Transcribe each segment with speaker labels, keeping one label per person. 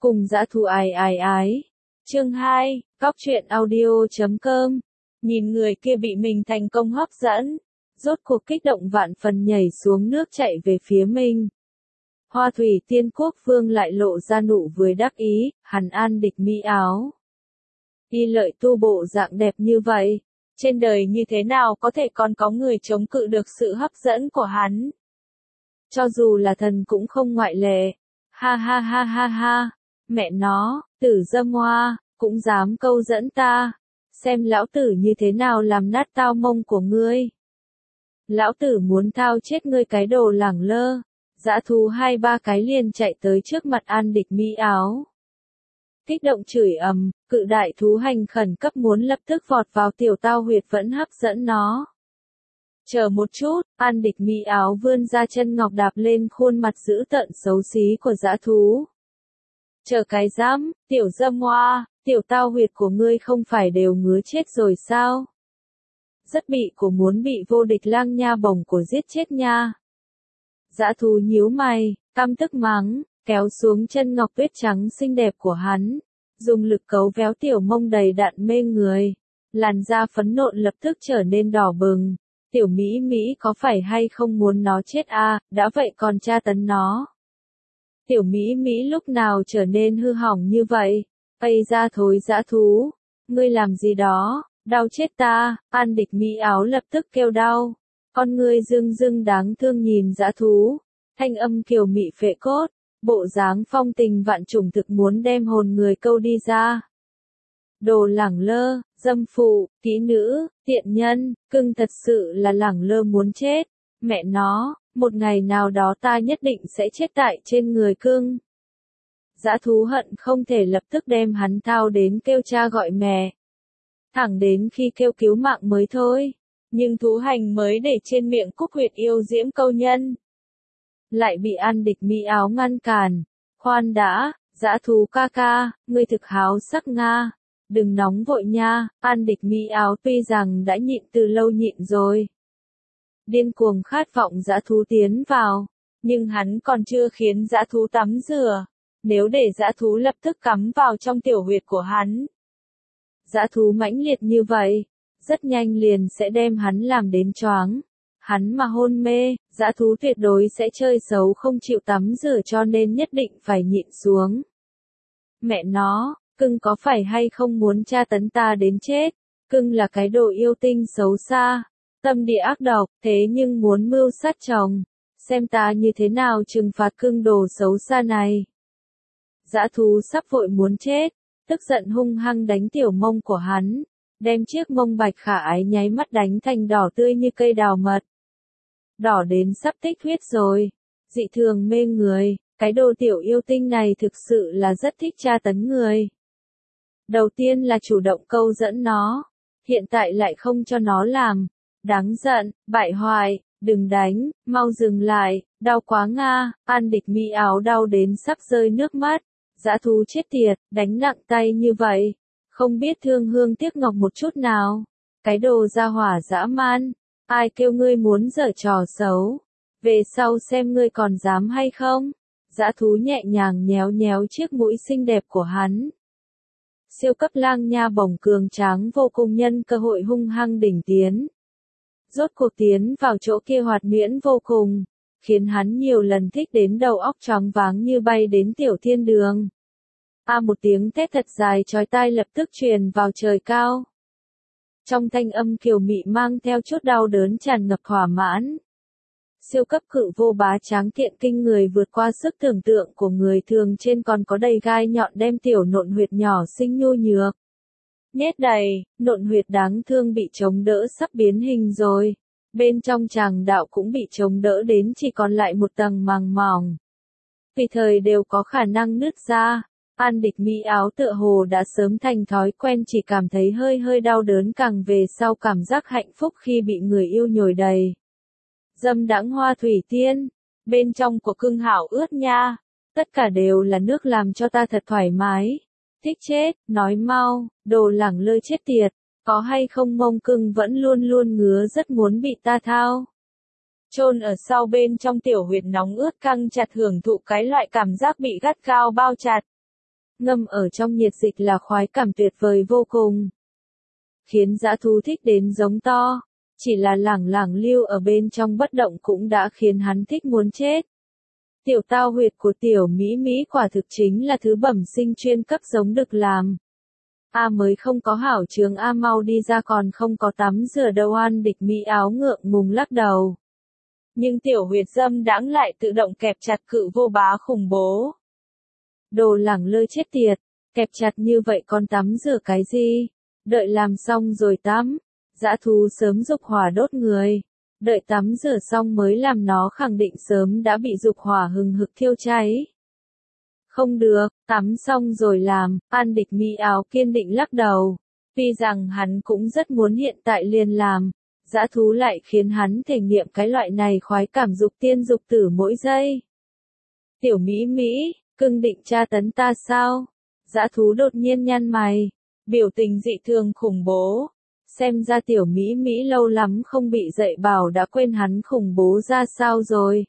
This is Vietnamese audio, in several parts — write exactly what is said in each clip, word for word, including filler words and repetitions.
Speaker 1: Cùng dã thú ái ái ái. Chương hai, Góc truyện audio.com. Nhìn người kia bị mình thành công hấp dẫn, rốt cuộc kích động vạn phần nhảy xuống nước chạy về phía mình. Hoa thủy tiên quốc vương lại lộ ra nụ vui đắc ý, hắn An Địch mỹ áo. Y lợi tu bộ dạng đẹp như vậy, trên đời như thế nào có thể còn có người chống cự được sự hấp dẫn của hắn. Cho dù là thần cũng không ngoại lệ. Ha ha ha ha ha, mẹ nó, tử dâm hoa, cũng dám câu dẫn ta. Xem lão tử như thế nào làm nát tao mông của ngươi. Lão tử muốn thao chết ngươi cái đồ lẳng lơ. Dã thú hai ba cái liền chạy tới trước mặt An Địch mỹ áo. Kích động chửi ầm, cự đại thú hành khẩn cấp muốn lập tức vọt vào tiểu tao huyệt vẫn hấp dẫn nó. Chờ một chút, An Địch mỹ áo vươn ra chân ngọc đạp lên khuôn mặt dữ tợn xấu xí của dã thú. Chờ cái dám, tiểu dâm hoa, tiểu tao huyệt của ngươi không phải đều ngứa chết rồi sao? Rất bị của muốn bị vô địch lang nha bổng của giết chết nha. Dã thú nhíu mày, căm tức mắng, kéo xuống chân ngọc tuyết trắng xinh đẹp của hắn, dùng lực cấu véo tiểu mông đầy đặn mê người. Làn da phấn nộn lập tức trở nên đỏ bừng. Tiểu Mỹ Mỹ có phải hay không muốn nó chết à, đã vậy còn tra tấn nó. Tiểu Mỹ Mỹ lúc nào trở nên hư hỏng như vậy? Ây ra thối dã thú, ngươi làm gì đó, đau chết ta. An Địch mỹ áo lập tức kêu đau. Con ngươi dưng dưng đáng thương nhìn dã thú, thanh âm kiều mị phệ cốt, bộ dáng phong tình vạn trùng thực muốn đem hồn người câu đi ra. Đồ lẳng lơ, dâm phụ, kỹ nữ, tiện nhân, cưng thật sự là lẳng lơ muốn chết. Mẹ nó, một ngày nào đó ta nhất định sẽ chết tại trên người cưng. Dã thú hận không thể lập tức đem hắn thao đến kêu cha gọi mẹ. Thẳng đến khi kêu cứu mạng mới thôi. Nhưng thú hành mới để trên miệng cúc huyệt yêu diễm câu nhân. Lại bị An Địch mỹ áo ngăn cản. Khoan đã, dã thú ca ca, ngươi thực háo sắc nga. Đừng nóng vội nha, An Địch mỹ áo tuy rằng đã nhịn từ lâu nhịn rồi. Điên cuồng khát vọng dã thú tiến vào, nhưng hắn còn chưa khiến dã thú tắm rửa. Nếu để dã thú lập tức cắm vào trong tiểu huyệt của hắn. Dã thú mãnh liệt như vậy, rất nhanh liền sẽ đem hắn làm đến choáng. Hắn mà hôn mê, dã thú tuyệt đối sẽ chơi xấu không chịu tắm rửa cho nên nhất định phải nhịn xuống. Mẹ nó, cưng có phải hay không muốn tra tấn ta đến chết? Cưng là cái đồ yêu tinh xấu xa, tâm địa ác độc, thế nhưng muốn mưu sát chồng. Xem ta như thế nào trừng phạt cưng đồ xấu xa này. Dã thú sắp vội muốn chết, tức giận hung hăng đánh tiểu mông của hắn, đem chiếc mông bạch khả ái nháy mắt đánh thành đỏ tươi như cây đào mật. Đỏ đến sắp tích huyết rồi, dị thường mê người, cái đồ tiểu yêu tinh này thực sự là rất thích tra tấn người. Đầu tiên là chủ động câu dẫn nó, hiện tại lại không cho nó làm, đáng giận, bại hoại, đừng đánh, mau dừng lại, đau quá nga. An Địch mỹ áo đau đến sắp rơi nước mắt. Dã thú chết tiệt, đánh nặng tay như vậy, không biết thương hương tiếc ngọc một chút nào. Cái đồ ra hỏa dã man, ai kêu ngươi muốn giở trò xấu, về sau xem ngươi còn dám hay không. Dã thú nhẹ nhàng nhéo nhéo chiếc mũi xinh đẹp của hắn. Siêu cấp lang nha bổng cường tráng vô cùng nhân cơ hội hung hăng đỉnh tiến. Rốt cuộc tiến vào chỗ kia hoạt miễn vô cùng, khiến hắn nhiều lần thích đến đầu óc choáng váng như bay đến tiểu thiên đường. A một tiếng thét thật dài chói tai lập tức truyền vào trời cao. Trong thanh âm kiều mị mang theo chút đau đớn tràn ngập thỏa mãn. Siêu cấp cự vô bá tráng kiện kinh người vượt qua sức tưởng tượng của người thường, trên còn có đầy gai nhọn đem tiểu nộn huyệt nhỏ xinh nhu nhược. Nhét đầy, nộn huyệt đáng thương bị chống đỡ sắp biến hình rồi. Bên trong tràng đạo cũng bị chống đỡ đến chỉ còn lại một tầng màng mỏng. Tùy thời đều có khả năng nứt ra. An Địch mỹ áo tựa hồ đã sớm thành thói quen, chỉ cảm thấy hơi hơi đau đớn càng về sau cảm giác hạnh phúc khi bị người yêu nhồi đầy. Dâm đãng hoa thủy tiên, bên trong của cưng hảo ướt nha, tất cả đều là nước làm cho ta thật thoải mái. Thích chết, nói mau, đồ lẳng lơ chết tiệt, có hay không mông cưng vẫn luôn luôn ngứa rất muốn bị ta thao. Chôn ở sau bên trong tiểu huyệt nóng ướt căng chặt hưởng thụ cái loại cảm giác bị gắt gao bao chặt. ngâm ở trong nhiệt dịch là khoái cảm tuyệt vời vô cùng. Khiến dã thú thích đến giống to, chỉ là lẳng lẳng lưu ở bên trong bất động cũng đã khiến hắn thích muốn chết. Tiểu tao huyệt của tiểu Mỹ Mỹ quả thực chính là thứ bẩm sinh chuyên cấp giống được làm. A mới không có hảo chướng A mau đi ra còn không có tắm rửa đâu. An Địch Mỹ áo ngượng ngùng lắc đầu. Nhưng tiểu huyệt dâm đãng lại tự động kẹp chặt cự vô bá khủng bố. Đồ lẳng lơ chết tiệt, kẹp chặt như vậy còn tắm rửa cái gì? Đợi làm xong rồi tắm, dã thú sớm dục hỏa đốt người. Đợi tắm rửa xong mới làm nó khẳng định sớm đã bị dục hỏa hừng hực thiêu cháy. Không được, tắm xong rồi làm, An Địch Mỹ áo kiên định lắc đầu. Tuy rằng hắn cũng rất muốn hiện tại liền làm, dã thú lại khiến hắn thể nghiệm cái loại này khoái cảm dục tiên dục tử mỗi giây. Tiểu Mỹ Mỹ, cưng định tra tấn ta sao? Dã thú đột nhiên nhăn mày, biểu tình dị thường khủng bố. Xem ra tiểu Mỹ Mỹ lâu lắm không bị dạy bảo đã quên hắn khủng bố ra sao rồi.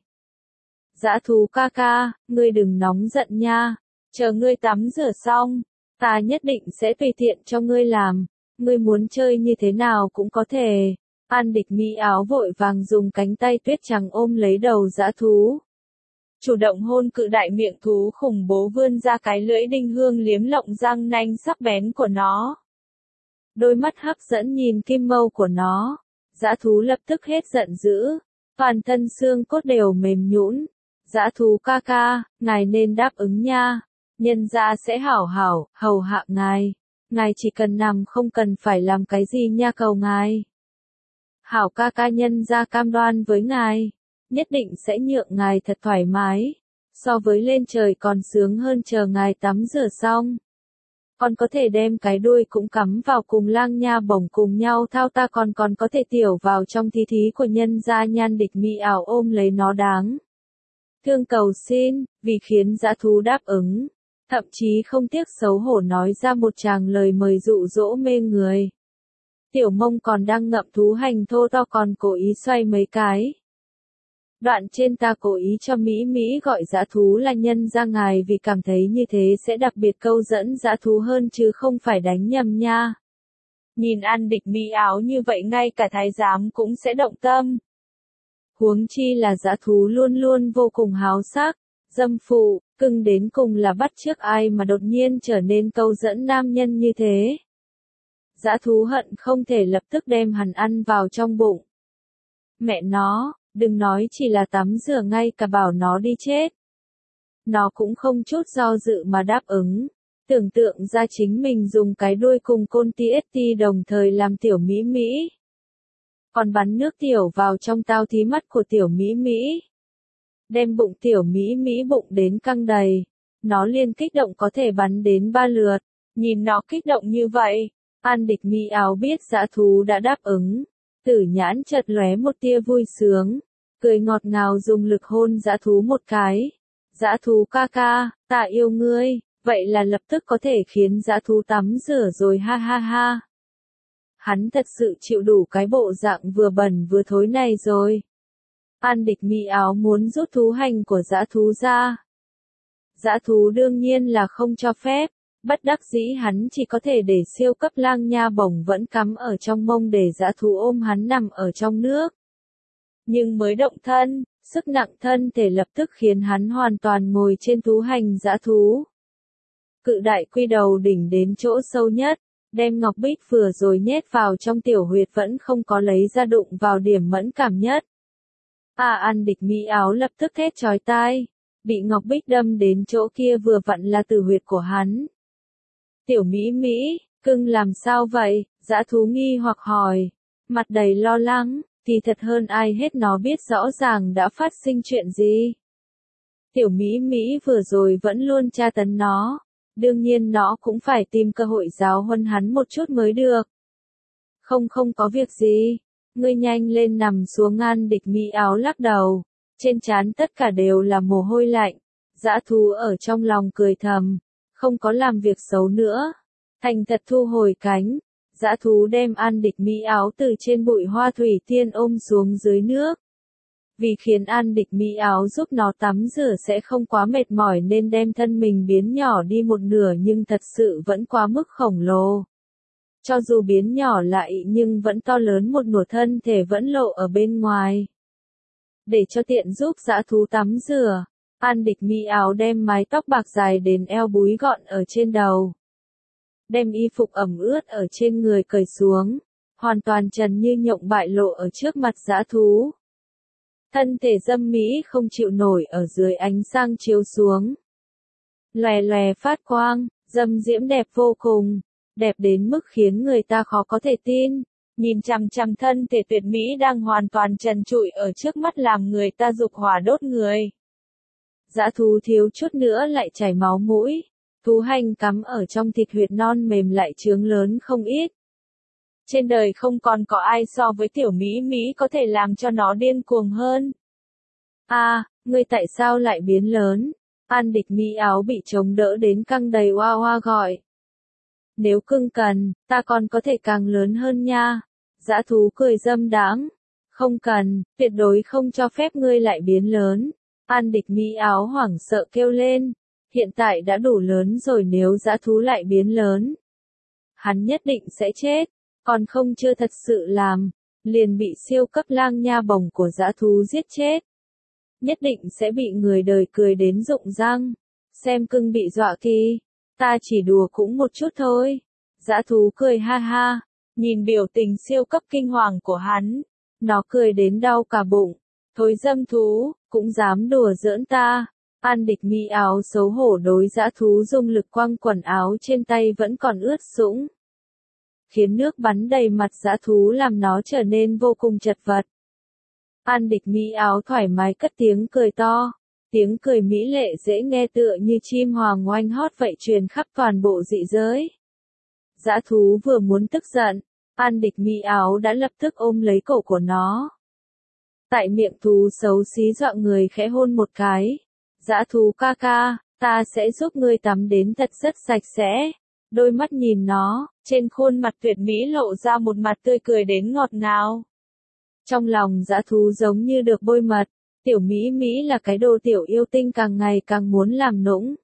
Speaker 1: Dã thú ca ca, ngươi đừng nóng giận nha, chờ ngươi tắm rửa xong, ta nhất định sẽ tùy tiện cho ngươi làm, ngươi muốn chơi như thế nào cũng có thể. An Địch Mỹ áo vội vàng dùng cánh tay tuyết trắng ôm lấy đầu dã thú. Chủ động hôn cự đại miệng thú khủng bố vươn ra cái lưỡi đinh hương liếm lộng răng nanh sắc bén của nó. Đôi mắt hấp dẫn nhìn kim mâu của nó, dã thú lập tức hết giận dữ, toàn thân xương cốt đều mềm nhũn. Dã thú ca ca, ngài nên đáp ứng nha, nhân gia sẽ hảo hảo, hầu hạ ngài, ngài chỉ cần nằm không cần phải làm cái gì nha cầu ngài. Hảo ca ca nhân gia cam đoan với ngài, nhất định sẽ nhượng ngài thật thoải mái, so với lên trời còn sướng hơn chờ ngài tắm rửa xong. Còn có thể đem cái đuôi cũng cắm vào cùng lang nha bổng cùng nhau thao ta còn còn có thể tiểu vào trong thí thí của nhân gia. Nhan Địch Mỹ ảo ôm lấy nó đáng thương cầu xin, vì khiến dã thú đáp ứng, thậm chí không tiếc xấu hổ nói ra một tràng lời mời dụ dỗ mê người. Tiểu mông còn đang ngậm thú hành thô to còn cố ý xoay mấy cái. Đoạn trên ta cố ý cho Mỹ Mỹ gọi dã thú là nhân gia ngài vì cảm thấy như thế sẽ đặc biệt câu dẫn dã thú hơn chứ không phải đánh nhầm nha. Nhìn An Địch Mỹ áo như vậy ngay cả thái giám cũng sẽ động tâm. Huống chi là dã thú luôn luôn vô cùng háo sắc, dâm phụ, cưng đến cùng là bắt chước ai mà đột nhiên trở nên câu dẫn nam nhân như thế. Dã thú hận không thể lập tức đem hắn ăn vào trong bụng. Mẹ nó, đừng nói chỉ là tắm rửa ngay cả bảo nó đi chết. Nó cũng không chút do dự mà đáp ứng. Tưởng tượng ra chính mình dùng cái đuôi cùng côn ti ét ti đồng thời làm tiểu Mỹ Mỹ. Còn bắn nước tiểu vào trong tao thí mắt của tiểu Mỹ Mỹ. Đem bụng tiểu Mỹ Mỹ bụng đến căng đầy. Nó liên kích động có thể bắn đến ba lượt. Nhìn nó kích động như vậy, An Địch Mỹ áo biết dã thú đã đáp ứng. Tử nhãn chợt lóe một tia vui sướng, cười ngọt ngào dùng lực hôn dã thú một cái. Dã thú ca ca, ta yêu ngươi, vậy là lập tức có thể khiến dã thú tắm rửa rồi ha ha ha. Hắn thật sự chịu đủ cái bộ dạng vừa bẩn vừa thối này rồi. An Địch Mỹ áo muốn rút thú hành của dã thú ra. Dã thú đương nhiên là không cho phép. Bất đắc dĩ hắn chỉ có thể để siêu cấp lang nha bổng vẫn cắm ở trong mông để dã thú ôm hắn nằm ở trong nước. Nhưng mới động thân, sức nặng thân thể lập tức khiến hắn hoàn toàn ngồi trên thú hành dã thú. Cự đại quy đầu đỉnh đến chỗ sâu nhất, đem ngọc bích vừa rồi nhét vào trong tiểu huyệt vẫn không có lấy ra đụng vào điểm mẫn cảm nhất. À An Địch Mỹ áo lập tức thét chói tai, bị ngọc bích đâm đến chỗ kia vừa vặn là tử huyệt của hắn. Tiểu Mỹ Mỹ, cưng làm sao vậy? Dã thú nghi hoặc hỏi, mặt đầy lo lắng, thì thật hơn ai hết nó biết rõ ràng đã phát sinh chuyện gì. Tiểu Mỹ Mỹ vừa rồi vẫn luôn tra tấn nó, đương nhiên nó cũng phải tìm cơ hội giáo huấn hắn một chút mới được. Không không có việc gì, ngươi nhanh lên nằm xuống. An Địch Mỹ áo lắc đầu, trên trán tất cả đều là mồ hôi lạnh. Dã thú ở trong lòng cười thầm. Không có làm việc xấu nữa. Thành thật thu hồi cánh. Dã thú đem An Địch Mỹ áo từ trên bụi hoa thủy tiên ôm xuống dưới nước. Vì khiến An Địch Mỹ Áo giúp nó tắm rửa sẽ không quá mệt mỏi nên đem thân mình biến nhỏ đi một nửa nhưng thật sự vẫn quá mức khổng lồ. Cho dù biến nhỏ lại nhưng vẫn to lớn một nửa thân thể vẫn lộ ở bên ngoài. Để cho tiện giúp dã thú tắm rửa, An Địch Mỹ Áo đem mái tóc bạc dài đến eo búi gọn ở trên đầu. Đem y phục ẩm ướt ở trên người cởi xuống, hoàn toàn trần như nhộng bại lộ ở trước mặt dã thú. Thân thể dâm mỹ không chịu nổi ở dưới ánh sáng chiếu xuống. Lòe lòe phát quang, dâm diễm đẹp vô cùng, đẹp đến mức khiến người ta khó có thể tin. Nhìn chằm chằm thân thể tuyệt mỹ đang hoàn toàn trần trụi ở trước mắt làm người ta dục hỏa đốt người. Dã thú thiếu chút nữa lại chảy máu mũi. Thú hành cắm ở trong thịt huyệt non mềm lại trướng lớn không ít. Trên đời không còn có ai so với tiểu Mỹ Mỹ có thể làm cho nó điên cuồng hơn. A, à, ngươi tại sao lại biến lớn? An Địch Mỹ Áo bị chống đỡ đến căng đầy oa oa gọi. Nếu cưng cần, ta còn có thể càng lớn hơn nha. Dã thú cười dâm đãng. Không cần, tuyệt đối không cho phép ngươi lại biến lớn. An Địch Mỹ Áo hoảng sợ kêu lên. Hiện tại đã đủ lớn rồi nếu dã thú lại biến lớn. Hắn nhất định sẽ chết, còn không chưa thật sự làm, liền bị siêu cấp lang nha bổng của dã thú giết chết. Nhất định sẽ bị người đời cười đến rụng răng. Xem cưng bị dọa kì, ta chỉ đùa cũng một chút thôi. Dã thú cười ha ha, nhìn biểu tình siêu cấp kinh hoàng của hắn, nó cười đến đau cả bụng. Thối dâm thú, cũng dám đùa giỡn ta. An Địch Mỹ Áo xấu hổ đối dã thú dùng lực quăng quần áo trên tay vẫn còn ướt sũng. Khiến nước bắn đầy mặt dã thú làm nó trở nên vô cùng chật vật. An Địch Mỹ Áo thoải mái cất tiếng cười to. Tiếng cười mỹ lệ dễ nghe tựa như chim hoàng oanh hót vậy truyền khắp toàn bộ dị giới. Dã thú vừa muốn tức giận, An Địch Mỹ Áo đã lập tức ôm lấy cổ của nó. Tại miệng thú xấu xí dọa người khẽ hôn một cái. Dã thú ca ca, ta sẽ giúp ngươi tắm đến thật rất sạch sẽ. Đôi mắt nhìn nó, trên khuôn mặt tuyệt mỹ lộ ra một mặt tươi cười đến ngọt ngào. Trong lòng dã thú giống như được bôi mật, tiểu Mỹ Mỹ là cái đồ tiểu yêu tinh càng ngày càng muốn làm nũng.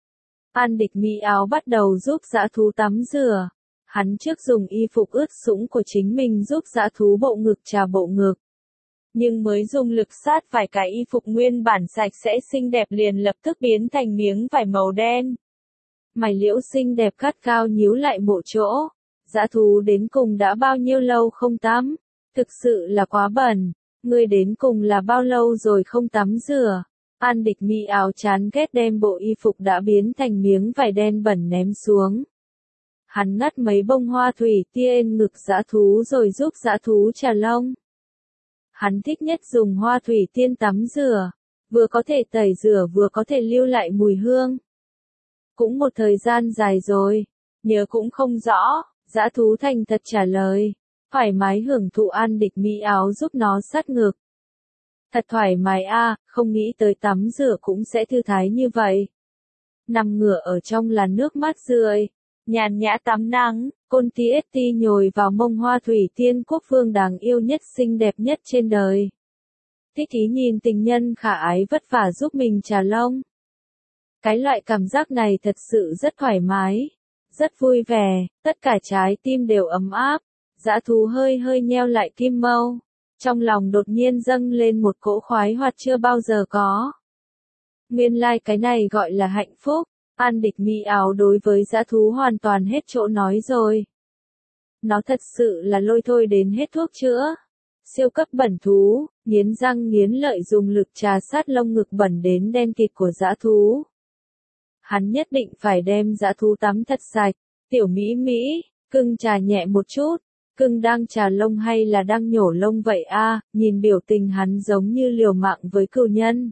Speaker 1: An Địch Mỹ Áo bắt đầu giúp dã thú tắm rửa. Hắn trước dùng y phục ướt sũng của chính mình giúp dã thú bộ ngực trà bộ ngực. Nhưng mới dùng lực sát vài cái y phục nguyên bản sạch sẽ xinh đẹp liền lập tức biến thành miếng vải màu đen. Mày liễu xinh đẹp cắt cao nhíu lại một chỗ. Dã thú đến cùng đã bao nhiêu lâu không tắm? Thực sự là quá bẩn. Ngươi đến cùng là bao lâu rồi không tắm rửa? An Địch Mỹ Áo chán ghét đem bộ y phục đã biến thành miếng vải đen bẩn ném xuống. Hắn ngắt mấy bông hoa thủy tiên ngực dã thú rồi giúp dã thú trà lông. Hắn thích nhất dùng hoa thủy tiên tắm rửa, vừa có thể tẩy rửa vừa có thể lưu lại mùi hương. Cũng một thời gian dài rồi, nhớ cũng không rõ, dã thú thành thật trả lời, thoải mái hưởng thụ An Địch Mỹ Áo giúp nó sát ngực. Thật thoải mái a, à, không nghĩ tới tắm rửa cũng sẽ thư thái như vậy. Nằm ngửa ở trong làn nước mát rượi, nhàn nhã tắm nắng, Côn Ti ét ti nhồi vào mông hoa thủy tiên quốc vương đáng yêu nhất xinh đẹp nhất trên đời. Thích ý nhìn tình nhân khả ái vất vả giúp mình trà lông. Cái loại cảm giác này thật sự rất thoải mái, rất vui vẻ, tất cả trái tim đều ấm áp. Dã thú hơi hơi nheo lại kim mâu, trong lòng đột nhiên dâng lên một cỗ khoái hoạt chưa bao giờ có. Nguyên lai like cái này gọi là hạnh phúc. An Địch Mỹ Áo đối với dã thú hoàn toàn hết chỗ nói rồi. Nó thật sự là lôi thôi đến hết thuốc chữa. Siêu cấp bẩn thú, nghiến răng nghiến lợi dùng lực trà sát lông ngực bẩn đến đen kịt của dã thú. Hắn nhất định phải đem dã thú tắm thật sạch. Tiểu Mỹ Mỹ, cưng trà nhẹ một chút. Cưng đang trà lông hay là đang nhổ lông vậy a? À, nhìn biểu tình hắn giống như liều mạng với cừu nhân.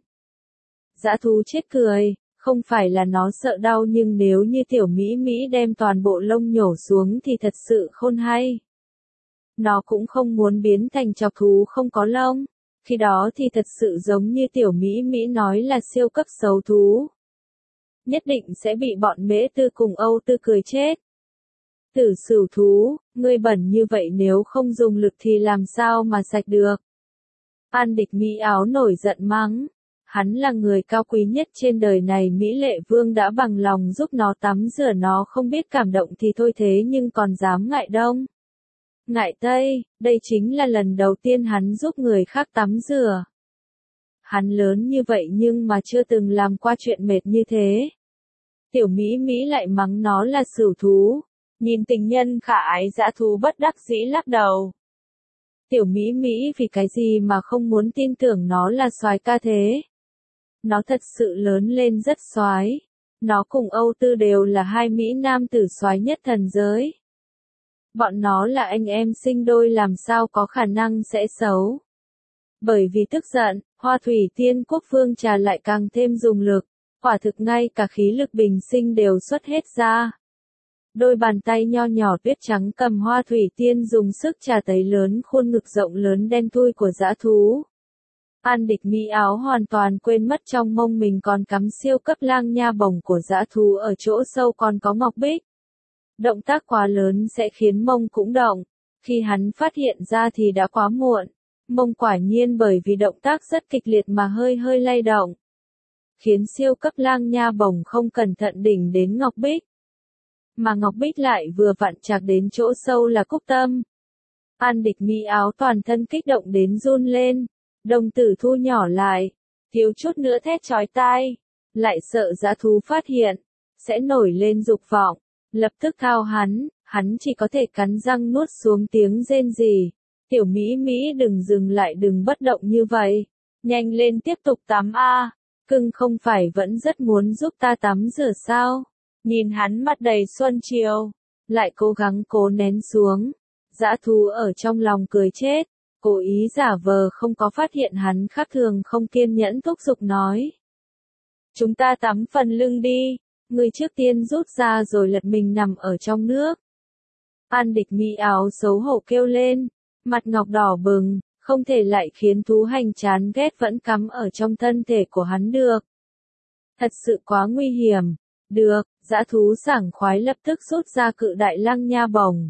Speaker 1: Dã thú chết cười. Không phải là nó sợ đau nhưng nếu như tiểu Mỹ Mỹ đem toàn bộ lông nhổ xuống thì thật sự khôn hay. Nó cũng không muốn biến thành chọc thú không có lông. Khi đó thì thật sự giống như tiểu Mỹ Mỹ nói là siêu cấp xấu thú. Nhất định sẽ bị bọn Mễ Tư cùng Âu Tư cười chết. Tử sửu thú, ngươi bẩn như vậy nếu không dùng lực thì làm sao mà sạch được. An Địch Mỹ Áo nổi giận mắng. Hắn là người cao quý nhất trên đời này, Mỹ Lệ Vương đã bằng lòng giúp nó tắm rửa, nó không biết cảm động thì thôi, thế nhưng còn dám ngại Đông, ngại Tây, đây chính là lần đầu tiên hắn giúp người khác tắm rửa. Hắn lớn như vậy nhưng mà chưa từng làm qua chuyện mệt như thế. Tiểu Mỹ Mỹ lại mắng nó là sửu thú. Nhìn tình nhân khả ái dã thú bất đắc dĩ lắc đầu. Tiểu Mỹ Mỹ vì cái gì mà không muốn tin tưởng nó là soái ca thế? Nó thật sự lớn lên rất soái. Nó cùng Âu Tư đều là hai Mỹ nam tử soái nhất thần giới. Bọn nó là anh em sinh đôi, làm sao có khả năng sẽ xấu. Bởi vì tức giận, Hoa Thủy Tiên Quốc Vương trà lại càng thêm dùng lực. Quả thực ngay cả khí lực bình sinh đều xuất hết ra. Đôi bàn tay nho nhỏ tuyết trắng cầm Hoa Thủy Tiên dùng sức trà tấy lớn khuôn ngực rộng lớn đen thui của dã thú. An Địch Mỹ Áo hoàn toàn quên mất trong mông mình còn cắm siêu cấp lang nha bổng của dã thú, ở chỗ sâu còn có ngọc bích. Động tác quá lớn sẽ khiến mông cũng động. Khi hắn phát hiện ra thì đã quá muộn. Mông quả nhiên bởi vì động tác rất kịch liệt mà hơi hơi lay động. Khiến siêu cấp lang nha bổng không cẩn thận đỉnh đến ngọc bích. Mà ngọc bích lại vừa vặn chạc đến chỗ sâu là cúc tâm. An Địch Mỹ Áo toàn thân kích động đến run lên. Đồng tử thu nhỏ lại. Thiếu chút nữa thét chói tai. Lại sợ dã thú phát hiện. Sẽ nổi lên dục vọng. Lập tức thao hắn. Hắn chỉ có thể cắn răng nuốt xuống tiếng rên rỉ. Tiểu Mỹ Mỹ đừng dừng lại, đừng bất động như vậy. Nhanh lên tiếp tục tắm a. Cưng không phải vẫn rất muốn giúp ta tắm rửa sao? Nhìn hắn mặt đầy xuân chiều, lại cố gắng cố nén xuống. Dã thú ở trong lòng cười chết, cố ý giả vờ không có phát hiện hắn khác thường, không kiên nhẫn thúc giục nói. Chúng ta tắm phần lưng đi, người trước tiên rút ra rồi lật mình nằm ở trong nước. An Địch Mỹ Áo xấu hổ kêu lên, mặt ngọc đỏ bừng, không thể lại khiến thú hành chán ghét vẫn cắm ở trong thân thể của hắn được. Thật sự quá nguy hiểm. Được, dã thú sảng khoái lập tức rút ra cự đại lăng nha bổng.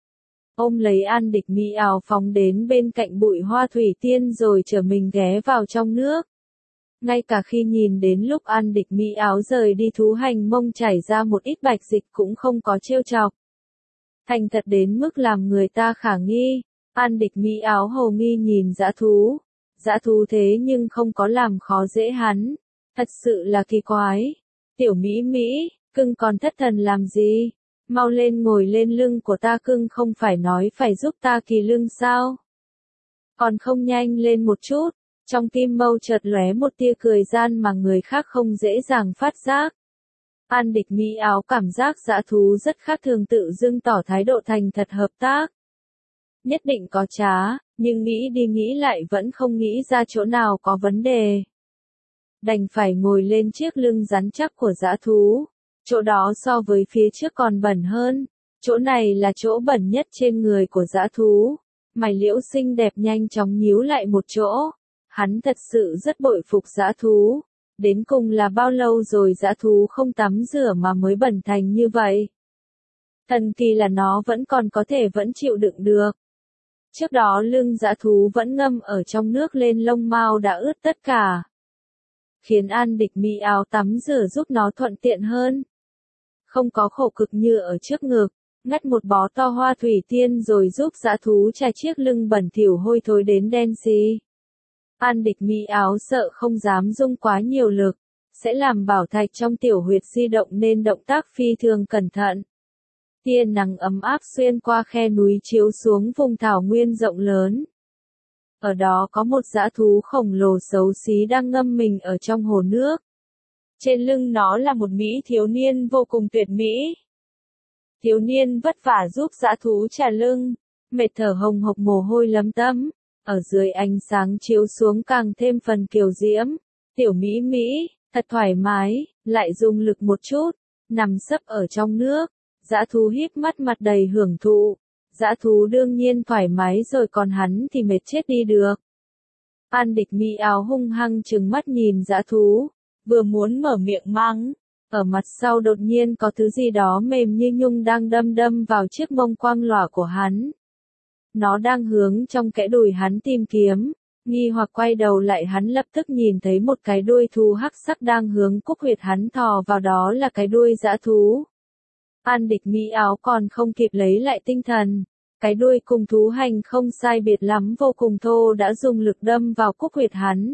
Speaker 1: Ôm lấy An Địch Mỹ Áo phóng đến bên cạnh bụi Hoa Thủy Tiên rồi trở mình ghé vào trong nước. Ngay cả khi nhìn đến lúc An Địch Mỹ Áo rời đi, thú hành mông chảy ra một ít bạch dịch cũng không có trêu chọc. Thành thật đến mức làm người ta khả nghi. An Địch Mỹ Áo hồ nghi nhìn dã thú. Dã thú thế nhưng không có làm khó dễ hắn. Thật sự là kỳ quái. Tiểu Mỹ Mỹ, cưng còn thất thần làm gì? Mau lên ngồi lên lưng của ta, cưng không phải nói phải giúp ta kỳ lưng sao? Còn không nhanh lên một chút. Trong tim mâu chợt lóe một tia cười gian mà người khác không dễ dàng phát giác. An Địch Mỹ Áo cảm giác dã thú rất khác thường, tự dưng tỏ thái độ thành thật hợp tác. Nhất định có trá, nhưng nghĩ đi nghĩ lại vẫn không nghĩ ra chỗ nào có vấn đề. Đành phải ngồi lên chiếc lưng rắn chắc của dã thú. Chỗ đó so với phía trước còn bẩn hơn. Chỗ này là chỗ bẩn nhất trên người của dã thú. Mày liễu xinh đẹp nhanh chóng nhíu lại một chỗ. Hắn thật sự rất bội phục dã thú. Đến cùng là bao lâu rồi dã thú không tắm rửa mà mới bẩn thành như vậy? Thần kỳ là nó vẫn còn có thể vẫn chịu đựng được. Trước đó lưng dã thú vẫn ngâm ở trong nước lên lông mao đã ướt tất cả. Khiến An Địch Mỹ Áo tắm rửa giúp nó thuận tiện hơn. Không có khổ cực như ở trước ngực, ngắt một bó to Hoa Thủy Tiên rồi giúp dã thú chải chiếc lưng bẩn thỉu hôi thối đến đen xì. An Địch Mỹ Áo sợ không dám dung quá nhiều lực, sẽ làm bảo thạch trong tiểu huyệt di động nên động tác phi thường cẩn thận. Tia nắng ấm áp xuyên qua khe núi chiếu xuống vùng thảo nguyên rộng lớn. Ở đó có một dã thú khổng lồ xấu xí đang ngâm mình ở trong hồ nước. Trên lưng nó là một mỹ thiếu niên vô cùng tuyệt mỹ. Thiếu niên vất vả giúp dã thú chà lưng, mệt thở hồng hộc mồ hôi lấm tấm, ở dưới ánh sáng chiếu xuống càng thêm phần kiều diễm. Tiểu Mỹ Mỹ, thật thoải mái, lại dùng lực một chút, nằm sấp ở trong nước, dã thú híp mắt mặt đầy hưởng thụ. Dã thú đương nhiên thoải mái rồi, còn hắn thì mệt chết đi được. An Địch Mỹ Áo hung hăng trừng mắt nhìn dã thú, vừa muốn mở miệng mắng, ở mặt sau đột nhiên có thứ gì đó mềm như nhung đang đâm đâm vào chiếc mông quang lòa của hắn. Nó đang hướng trong kẽ đùi hắn tìm kiếm, Nghi hoặc quay đầu lại hắn lập tức nhìn thấy một cái đuôi thú hắc sắc đang hướng cúc huyệt hắn thò vào, đó là cái đuôi dã thú. An Địch Mỹ Áo còn không kịp lấy lại tinh thần. Cái đuôi cùng thú hành không sai biệt lắm vô cùng thô đã dùng lực đâm vào cúc huyệt hắn.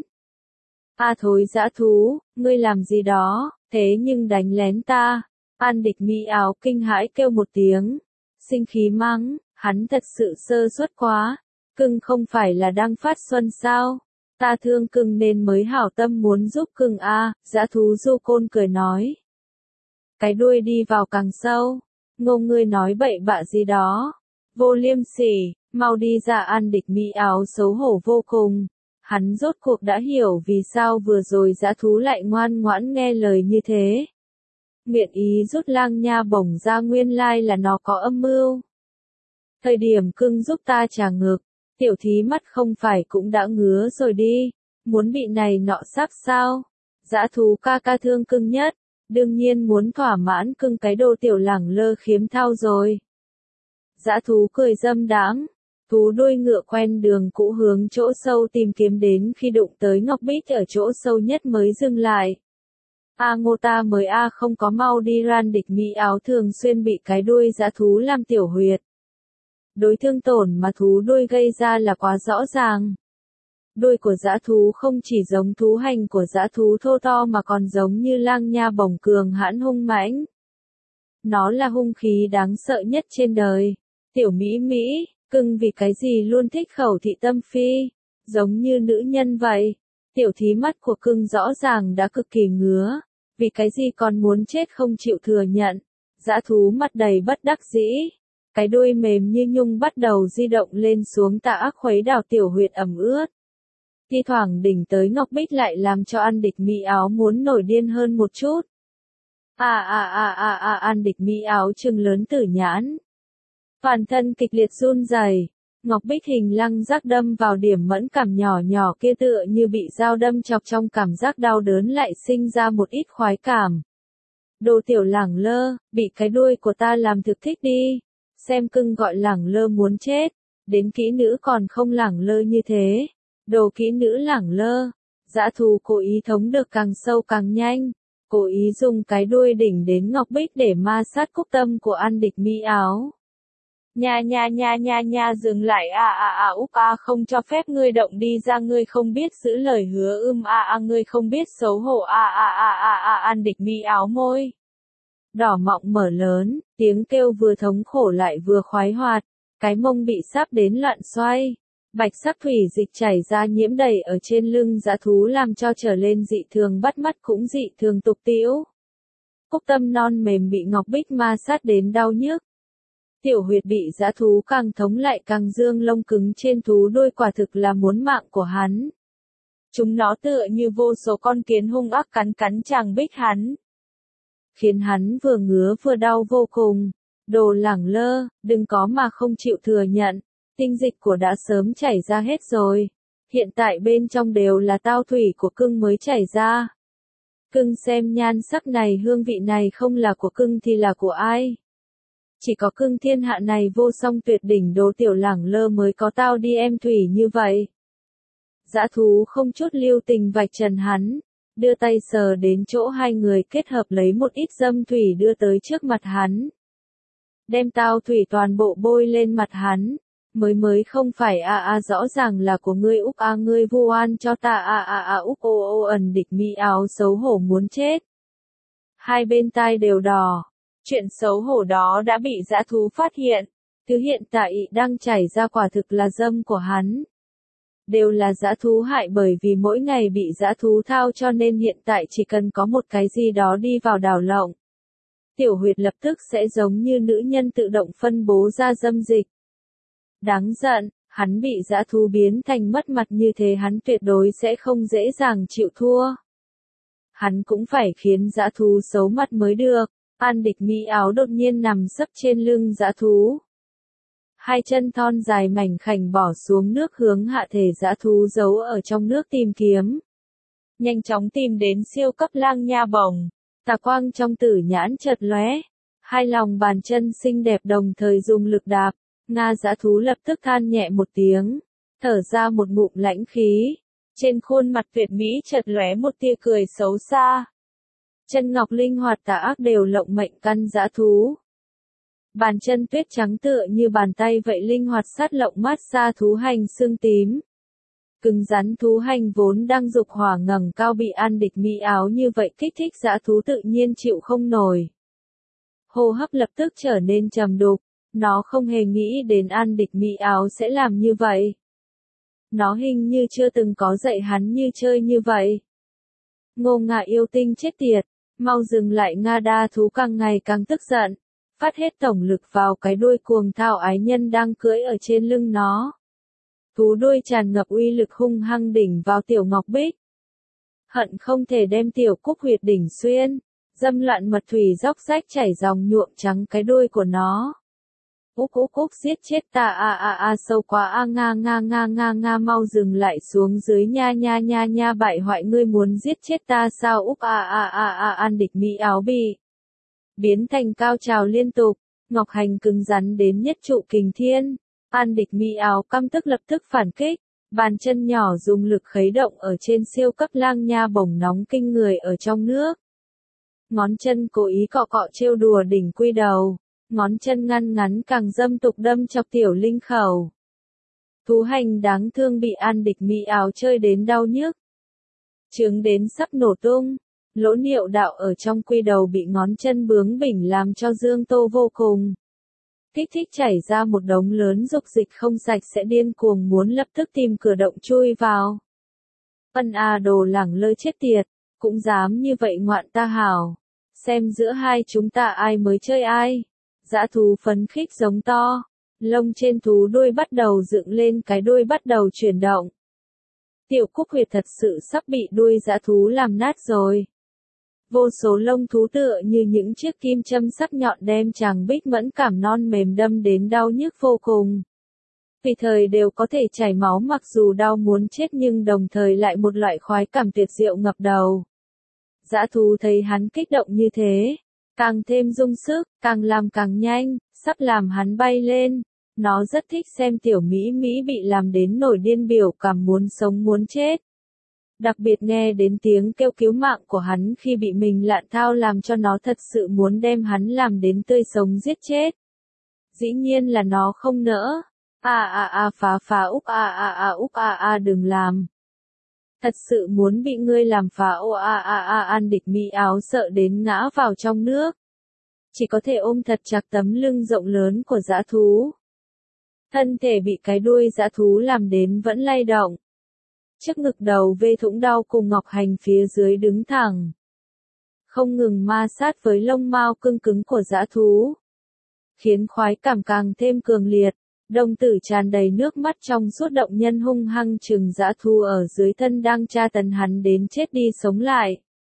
Speaker 1: A thối dã thú, ngươi làm gì đó, thế nhưng đánh lén ta. An Địch Mỹ Áo kinh hãi kêu một tiếng. Sinh khí mắng, hắn thật sự sơ suất quá. Cưng không phải là đang phát xuân sao? Ta thương cưng nên mới hảo tâm muốn giúp cưng a. Dã thú Du Côn cười nói. Cái đuôi đi vào càng sâu. Ngô ngươi nói bậy bạ gì đó. Vô liêm sỉ, mau đi ra. An Địch Mỹ Áo xấu hổ vô cùng. Hắn rốt cuộc đã hiểu vì sao vừa rồi dã thú lại ngoan ngoãn nghe lời như thế. Nguyện ý rút lang nha bổng ra, nguyên lai là nó có âm mưu. Thời điểm cưng giúp ta trả ngược, tiểu thí mắt không phải cũng đã ngứa rồi đi, muốn bị này nọ sắp sao? Dã thú ca ca thương cưng nhất, đương nhiên muốn thỏa mãn cưng cái đồ tiểu lẳng lơ khiếm thao rồi. Dã thú cười dâm đãng, thú đuôi ngựa quen đường cũ hướng chỗ sâu tìm kiếm, đến khi đụng tới ngọc bích ở chỗ sâu nhất mới dừng lại. A Ngô ta mới a không có mau đi. An Địch Mỹ Áo thường xuyên bị cái đuôi dã thú làm tiểu huyệt. Đối thương tổn mà thú đuôi gây ra là quá rõ ràng. Đuôi của dã thú không chỉ giống thú hành của dã thú thô to mà còn giống như lang nha bổng cường hãn hung mãnh. Nó là hung khí đáng sợ nhất trên đời. Tiểu Mỹ Mỹ, cưng vì cái gì luôn thích khẩu thị tâm phi, giống như nữ nhân vậy. Tiểu thí mắt của cưng rõ ràng đã cực kỳ ngứa, vì cái gì còn muốn chết không chịu thừa nhận. Dã thú mặt đầy bất đắc dĩ, cái đuôi mềm như nhung bắt đầu di động lên xuống, tạ ác khuấy đảo tiểu huyệt ẩm ướt. Thi thoảng đỉnh tới ngọc bích lại làm cho An Địch Mỹ Áo muốn nổi điên hơn một chút. À à à à à An Địch Mỹ Áo trừng lớn tử nhãn. Toàn thân kịch liệt run rẩy. Ngọc bích hình lăng giác đâm vào điểm mẫn cảm nhỏ nhỏ kia tựa như bị dao đâm chọc, trong cảm giác đau đớn lại sinh ra một ít khoái cảm. Đồ tiểu lẳng lơ, bị cái đuôi của ta làm thực thích đi. Xem cưng gọi lẳng lơ muốn chết, đến kỹ nữ còn không lẳng lơ như thế. Đồ kỹ nữ lẳng lơ, dã thú cố ý thống được càng sâu càng nhanh, cố ý dùng cái đuôi đỉnh đến ngọc bích để ma sát cúc tâm của An Địch Mỹ Áo. Nha nha nha nha nha, dừng lại a a a úp a, không cho phép ngươi động đi ra, ngươi không biết giữ lời hứa, ưm a a ngươi không biết xấu hổ a a a a a. An Địch Mỹ Áo môi đỏ mọng mở lớn, tiếng kêu vừa thống khổ lại vừa khoái hoạt, cái mông bị sắp đến loạn xoay. Bạch sắc thủy dịch chảy ra nhiễm đầy ở trên lưng dã thú làm cho trở lên dị thường bắt mắt cũng dị thường tục tĩu. Cúc tâm non mềm bị ngọc bích ma sát đến đau nhức. Tiểu huyệt bị dã thú càng thống lại càng dương, lông cứng trên thú đuôi quả thực là muốn mạng của hắn. Chúng nó tựa như vô số con kiến hung ác cắn cắn chàng bích hắn, khiến hắn vừa ngứa vừa đau vô cùng. Đồ lẳng lơ, đừng có mà không chịu thừa nhận. Tinh dịch của đã sớm chảy ra hết rồi. Hiện tại bên trong đều là tao thủy của cưng mới chảy ra. Cưng xem nhan sắc này, hương vị này không là của cưng thì là của ai? Chỉ có cưng thiên hạ này vô song tuyệt đỉnh đồ tiểu lẳng lơ mới có tao đi em thủy như vậy. Dã thú không chút lưu tình vạch trần hắn, đưa tay sờ đến chỗ hai người kết hợp, lấy một ít dâm thủy đưa tới trước mặt hắn. Đem tao thủy toàn bộ bôi lên mặt hắn. Mới mới không phải a a rõ ràng là của ngươi úc a, ngươi vu oan cho ta a a a úc ô ô. Ẩn Địch Mỹ Áo xấu hổ muốn chết. Hai bên tai đều đỏ. Chuyện xấu hổ đó đã bị dã thú phát hiện. Thứ hiện tại đang chảy ra quả thực là dâm của hắn. Đều là dã thú hại, bởi vì mỗi ngày bị dã thú thao cho nên hiện tại chỉ cần có một cái gì đó đi vào đảo lộng, tiểu huyệt lập tức sẽ giống như nữ nhân tự động phân bố ra dâm dịch. Đáng giận, hắn bị dã thú biến thành mất mặt như thế, hắn tuyệt đối sẽ không dễ dàng chịu thua. Hắn cũng phải khiến dã thú xấu mặt mới được. An Địch Mỹ Áo đột nhiên nằm sấp trên lưng dã thú. Hai chân thon dài mảnh khảnh bỏ xuống nước, hướng hạ thể dã thú giấu ở trong nước tìm kiếm. Nhanh chóng tìm đến siêu cấp lang nha bổng. Tà quang trong tử nhãn chợt lóe. Hai lòng bàn chân xinh đẹp đồng thời dùng lực đạp. Nga dã thú lập tức than nhẹ một tiếng. thở ra một ngụm lãnh khí. Trên khuôn mặt tuyệt mỹ chợt lóe một tia cười xấu xa. Chân ngọc linh hoạt tà ác đều lộng mệnh căn dã thú. Bàn chân tuyết trắng tựa như bàn tay vậy linh hoạt sát lộng mát xa thú hành xương tím. Cứng rắn thú hành vốn đang dục hỏa ngẩng cao bị An Địch mỹ áo như vậy kích thích dã thú tự nhiên chịu không nổi. Hô hấp lập tức trở nên trầm đục, nó không hề nghĩ đến An Địch mỹ áo sẽ làm như vậy. Nó hình như chưa từng có dạy hắn như chơi như vậy. Ngô Ngạ yêu tinh chết tiệt, mau dừng lại Nga đa thú càng ngày càng tức giận, phát hết tổng lực vào cái đuôi cuồng thao ái nhân đang cưỡi ở trên lưng nó. Thú đuôi tràn ngập uy lực hung hăng đỉnh vào tiểu ngọc bích. Hận không thể đem tiểu cúc huyệt đỉnh xuyên, dâm loạn mật thủy róc rách chảy dòng nhuộm trắng cái đuôi của nó. Úc úc úc giết chết ta a a a sâu quá a nga nga nga nga nga mau dừng lại xuống dưới nha nha nha nha bại hoại ngươi muốn giết chết ta sao úc a a a a An Địch mỹ áo bị biến thành cao trào liên tục, ngọc hành cứng rắn đến nhất trụ kình thiên. An Địch mỹ áo căm tức lập tức phản kích, bàn chân nhỏ dùng lực khuấy động ở trên siêu cấp lang nha bổng nóng kinh người ở trong nước. Ngón chân cố ý cọ cọ trêu đùa đỉnh quy đầu, ngón chân ngăn ngắn càng dâm tục đâm chọc tiểu linh khẩu. Thú hành đáng thương bị An Địch mỹ áo chơi đến đau nhức. Trướng đến sắp nổ tung, lỗ niệu đạo ở trong quy đầu bị ngón chân bướng bỉnh làm cho dương tô vô cùng. Kích thích chảy ra một đống lớn dục dịch không sạch sẽ điên cuồng muốn lập tức tìm cửa động chui vào. Ân a đồ lẳng lơ chết tiệt, cũng dám như vậy ngoạn ta hảo. Xem giữa hai chúng ta ai mới chơi ai. Dã thú phấn khích giống to, lông trên thú đuôi bắt đầu dựng lên cái đuôi bắt đầu chuyển động. Tiểu cúc huyệt thật sự sắp bị đuôi dã thú làm nát rồi. Vô số lông thú tựa như những chiếc kim châm sắc nhọn đem chàng bích mẫn cảm non mềm đâm đến đau nhức vô cùng. Tùy thời đều có thể chảy máu mặc dù đau muốn chết nhưng đồng thời lại một loại khoái cảm tuyệt diệu ngập đầu. Dã thú thấy hắn kích động như thế, càng thêm dung sức, càng làm càng nhanh, sắp làm hắn bay lên. Nó rất thích xem tiểu Mỹ Mỹ bị làm đến nổi điên biểu cảm muốn sống muốn chết. Đặc biệt nghe đến tiếng kêu cứu mạng của hắn khi bị mình lạn thao làm cho nó thật sự muốn đem hắn làm đến tươi sống giết chết. Dĩ nhiên là nó không nỡ. A a a phá phá úc a a a úc a a đừng làm. Thật sự muốn bị ngươi làm phá ô a a a An Địch mỹ áo sợ đến ngã vào trong nước. Chỉ có thể ôm thật chặt tấm lưng rộng lớn của dã thú. Thân thể bị cái đuôi dã thú làm đến vẫn lay động. Trước ngực đầu vê thủng đau cùng ngọc hành phía dưới đứng thẳng. Không ngừng ma sát với lông mao cưng cứng của dã thú. Khiến khoái cảm càng thêm cường liệt, đồng tử tràn đầy nước mắt trong suốt động nhân hung hăng chừng dã thú ở dưới thân đang tra tấn hắn đến chết đi sống lại.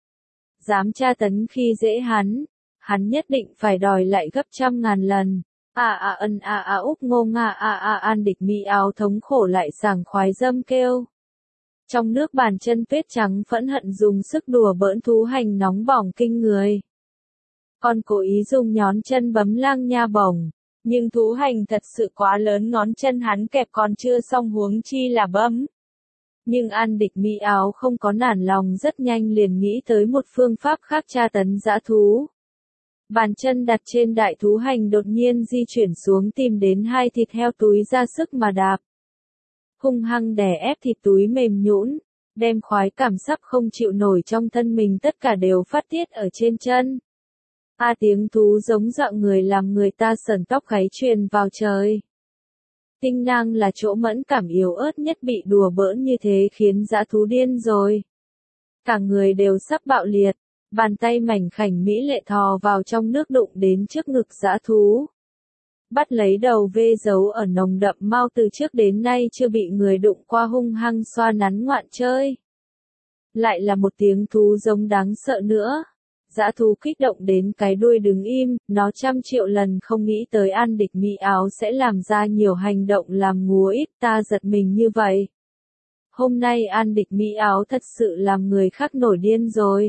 Speaker 1: Dám tra tấn khi dễ hắn, hắn nhất định phải đòi lại gấp trăm ngàn lần. A a ân a a úc ngô nga a a An Địch mỹ áo thống khổ lại sảng khoái dâm kêu. Trong nước bàn chân tuyết trắng phẫn hận dùng sức đùa bỡn thú hành nóng bỏng kinh người. Còn cố ý dùng nhón chân bấm lang nha bổng, nhưng thú hành thật sự quá lớn ngón chân hắn kẹp còn chưa xong huống chi là bấm. Nhưng An Địch mỹ áo không có nản lòng rất nhanh liền nghĩ tới một phương pháp khác tra tấn dã thú. Bàn chân đặt trên đại thú hành đột nhiên di chuyển xuống tìm đến hai thịt heo túi ra sức mà đạp. Hung hăng đè ép thịt túi mềm nhũn, đem khoái cảm sắp không chịu nổi trong thân mình tất cả đều phát tiết ở trên chân. A tiếng thú giống dọa người làm người ta sởn tóc gáy truyền vào trời. Tinh nang là chỗ mẫn cảm yếu ớt nhất bị đùa bỡn như thế khiến dã thú điên rồi. Cả người đều sắp bạo liệt, bàn tay mảnh khảnh mỹ lệ thò vào trong nước đụng đến trước ngực dã thú. Bắt lấy đầu vê giấu ở nồng đậm mau từ trước đến nay chưa bị người đụng qua hung hăng xoa nắn ngoạn chơi. Lại là một tiếng thú giống đáng sợ nữa. Dã thú kích động đến cái đuôi đứng im, nó trăm triệu lần không nghĩ tới An Địch mỹ áo sẽ làm ra nhiều hành động làm ngúa ít ta giật mình như vậy. Hôm nay An Địch mỹ áo thật sự làm người khác nổi điên rồi.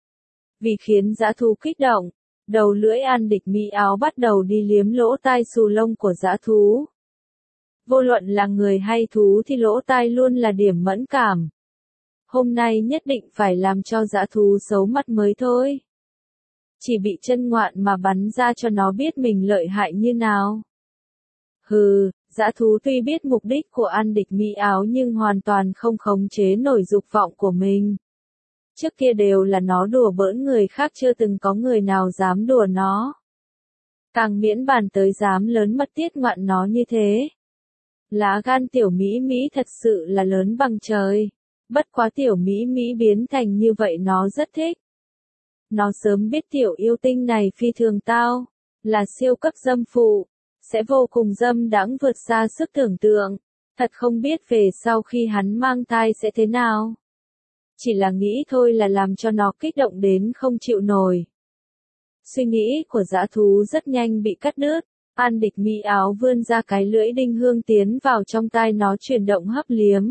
Speaker 1: Vì khiến dã thú kích động, đầu lưỡi An Địch mỹ áo bắt đầu đi liếm lỗ tai xù lông của dã thú. Vô luận là người hay thú thì lỗ tai luôn là điểm mẫn cảm. Hôm nay nhất định phải làm cho dã thú xấu mặt mới thôi. Chỉ bị chân ngoạn mà bắn ra cho nó biết mình lợi hại như nào. Hừ, dã thú tuy biết mục đích của An Địch Mỹ Áo nhưng hoàn toàn không khống chế nổi dục vọng của mình. Trước kia đều là nó đùa bỡn người khác, chưa từng có người nào dám đùa nó. Càng miễn bàn tới dám lớn mật tiết ngoạn nó như thế. Lá gan tiểu Mỹ Mỹ thật sự là lớn bằng trời. Bất quá tiểu Mỹ Mỹ biến thành như vậy nó rất thích. Nó sớm biết tiểu yêu tinh này phi thường tao, là siêu cấp dâm phụ, sẽ vô cùng dâm đãng vượt xa sức tưởng tượng. Thật không biết về sau khi hắn mang thai sẽ thế nào. Chỉ là nghĩ thôi là làm cho nó kích động đến không chịu nổi. Suy nghĩ của dã thú rất nhanh bị cắt đứt. An Địch Mỹ Áo vươn ra cái lưỡi đinh hương tiến vào trong tai nó, chuyển động hấp liếm.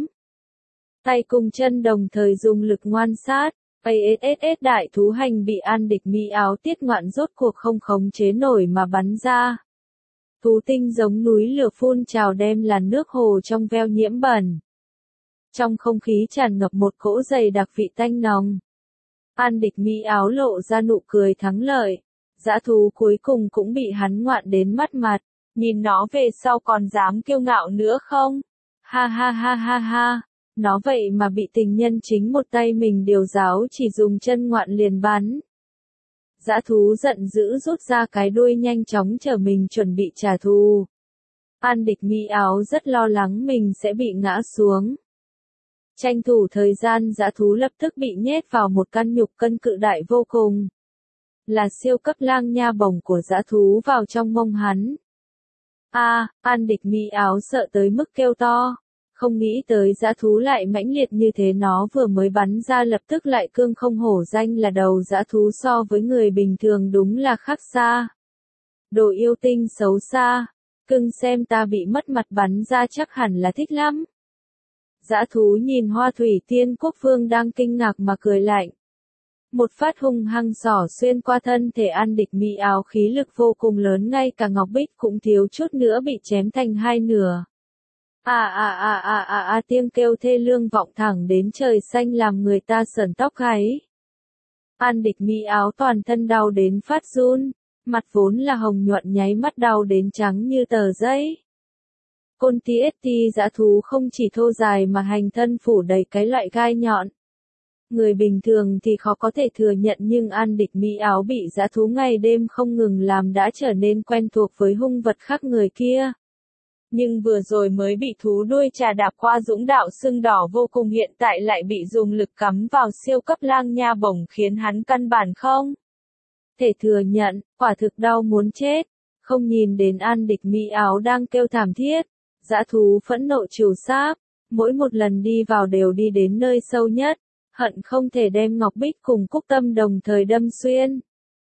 Speaker 1: Tay cùng chân đồng thời dùng lực ngoan sát. a ét ét đại thú hành bị An Địch Mỹ Áo tiết ngoạn rốt cuộc không khống chế nổi mà bắn ra. Thú tinh giống núi lửa phun trào đem làn nước hồ trong veo nhiễm bẩn. Trong không khí tràn ngập một cỗ dày đặc vị tanh nồng. An Địch Mỹ Áo lộ ra nụ cười thắng lợi. Dã thú cuối cùng cũng bị hắn ngoạn đến mất mặt. Nhìn nó về sau còn dám kiêu ngạo nữa không? Ha ha ha ha ha. Nó vậy mà bị tình nhân chính một tay mình điều giáo chỉ dùng chân ngoạn liền bắn. Dã thú giận dữ rút ra cái đuôi nhanh chóng chờ mình chuẩn bị trả thù. An Địch Mỹ Áo rất lo lắng mình sẽ bị ngã xuống. Tranh thủ thời gian, dã thú lập tức bị nhét vào một căn nhục cân cự đại vô cùng. Là siêu cấp lang nha bổng của dã thú vào trong mông hắn. A, à, An Địch Mỹ Áo sợ tới mức kêu to. Không nghĩ tới dã thú lại mãnh liệt như thế, nó vừa mới bắn ra lập tức lại cương không hổ danh là đầu dã thú, so với người bình thường đúng là khác xa. Đồ yêu tinh xấu xa, cưng xem ta bị mất mặt bắn ra chắc hẳn là thích lắm. Dã thú nhìn Hoa Thủy Tiên Quốc Vương đang kinh ngạc mà cười lạnh. Một phát hung hăng xỏ xuyên qua thân thể An Địch Mỹ Áo, khí lực vô cùng lớn, ngay cả ngọc bích cũng thiếu chút nữa bị chém thành hai nửa. À à à à à à tiếng kêu thê lương vọng thẳng đến trời xanh làm người ta sởn tóc gáy. An Địch Mỹ Áo toàn thân đau đến phát run, mặt vốn là hồng nhuận nháy mắt đau đến trắng như tờ giấy. Côn tí ết ti dã thú không chỉ thô dài mà hành thân phủ đầy cái loại gai nhọn. Người bình thường thì khó có thể thừa nhận, nhưng An Địch Mỹ Áo bị dã thú ngày đêm không ngừng làm đã trở nên quen thuộc với hung vật khác người kia. Nhưng vừa rồi mới bị thú đuôi trà đạp qua dũng đạo sưng đỏ vô cùng, hiện tại lại bị dùng lực cắm vào siêu cấp lang nha bổng khiến hắn căn bản không thể thừa nhận, quả thực đau muốn chết. Không nhìn đến An Địch Mỹ Áo đang kêu thảm thiết, dã thú phẫn nộ trù sáp, mỗi một lần đi vào đều đi đến nơi sâu nhất, hận không thể đem ngọc bích cùng cúc tâm đồng thời đâm xuyên.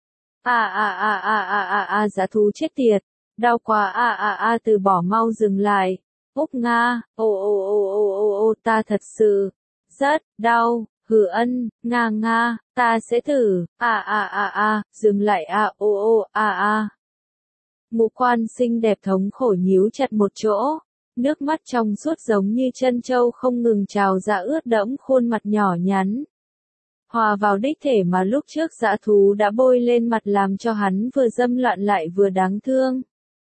Speaker 1: À à à à à à à dã thú chết tiệt. Đau quá, a a a từ bỏ, mau dừng lại. Úc Nga, ô ô ô ô ô ô ta thật sự rất đau. Hừ Ân, Nga Nga, ta sẽ thử. A a a a, dừng lại, a ô ô a a. Ngũ quan xinh đẹp thống khổ nhíu chặt một chỗ, nước mắt trong suốt giống như chân châu không ngừng trào ra ướt đẫm khuôn mặt nhỏ nhắn. Hòa vào đích thể mà lúc trước dã thú đã bôi lên mặt làm cho hắn vừa dâm loạn lại vừa đáng thương.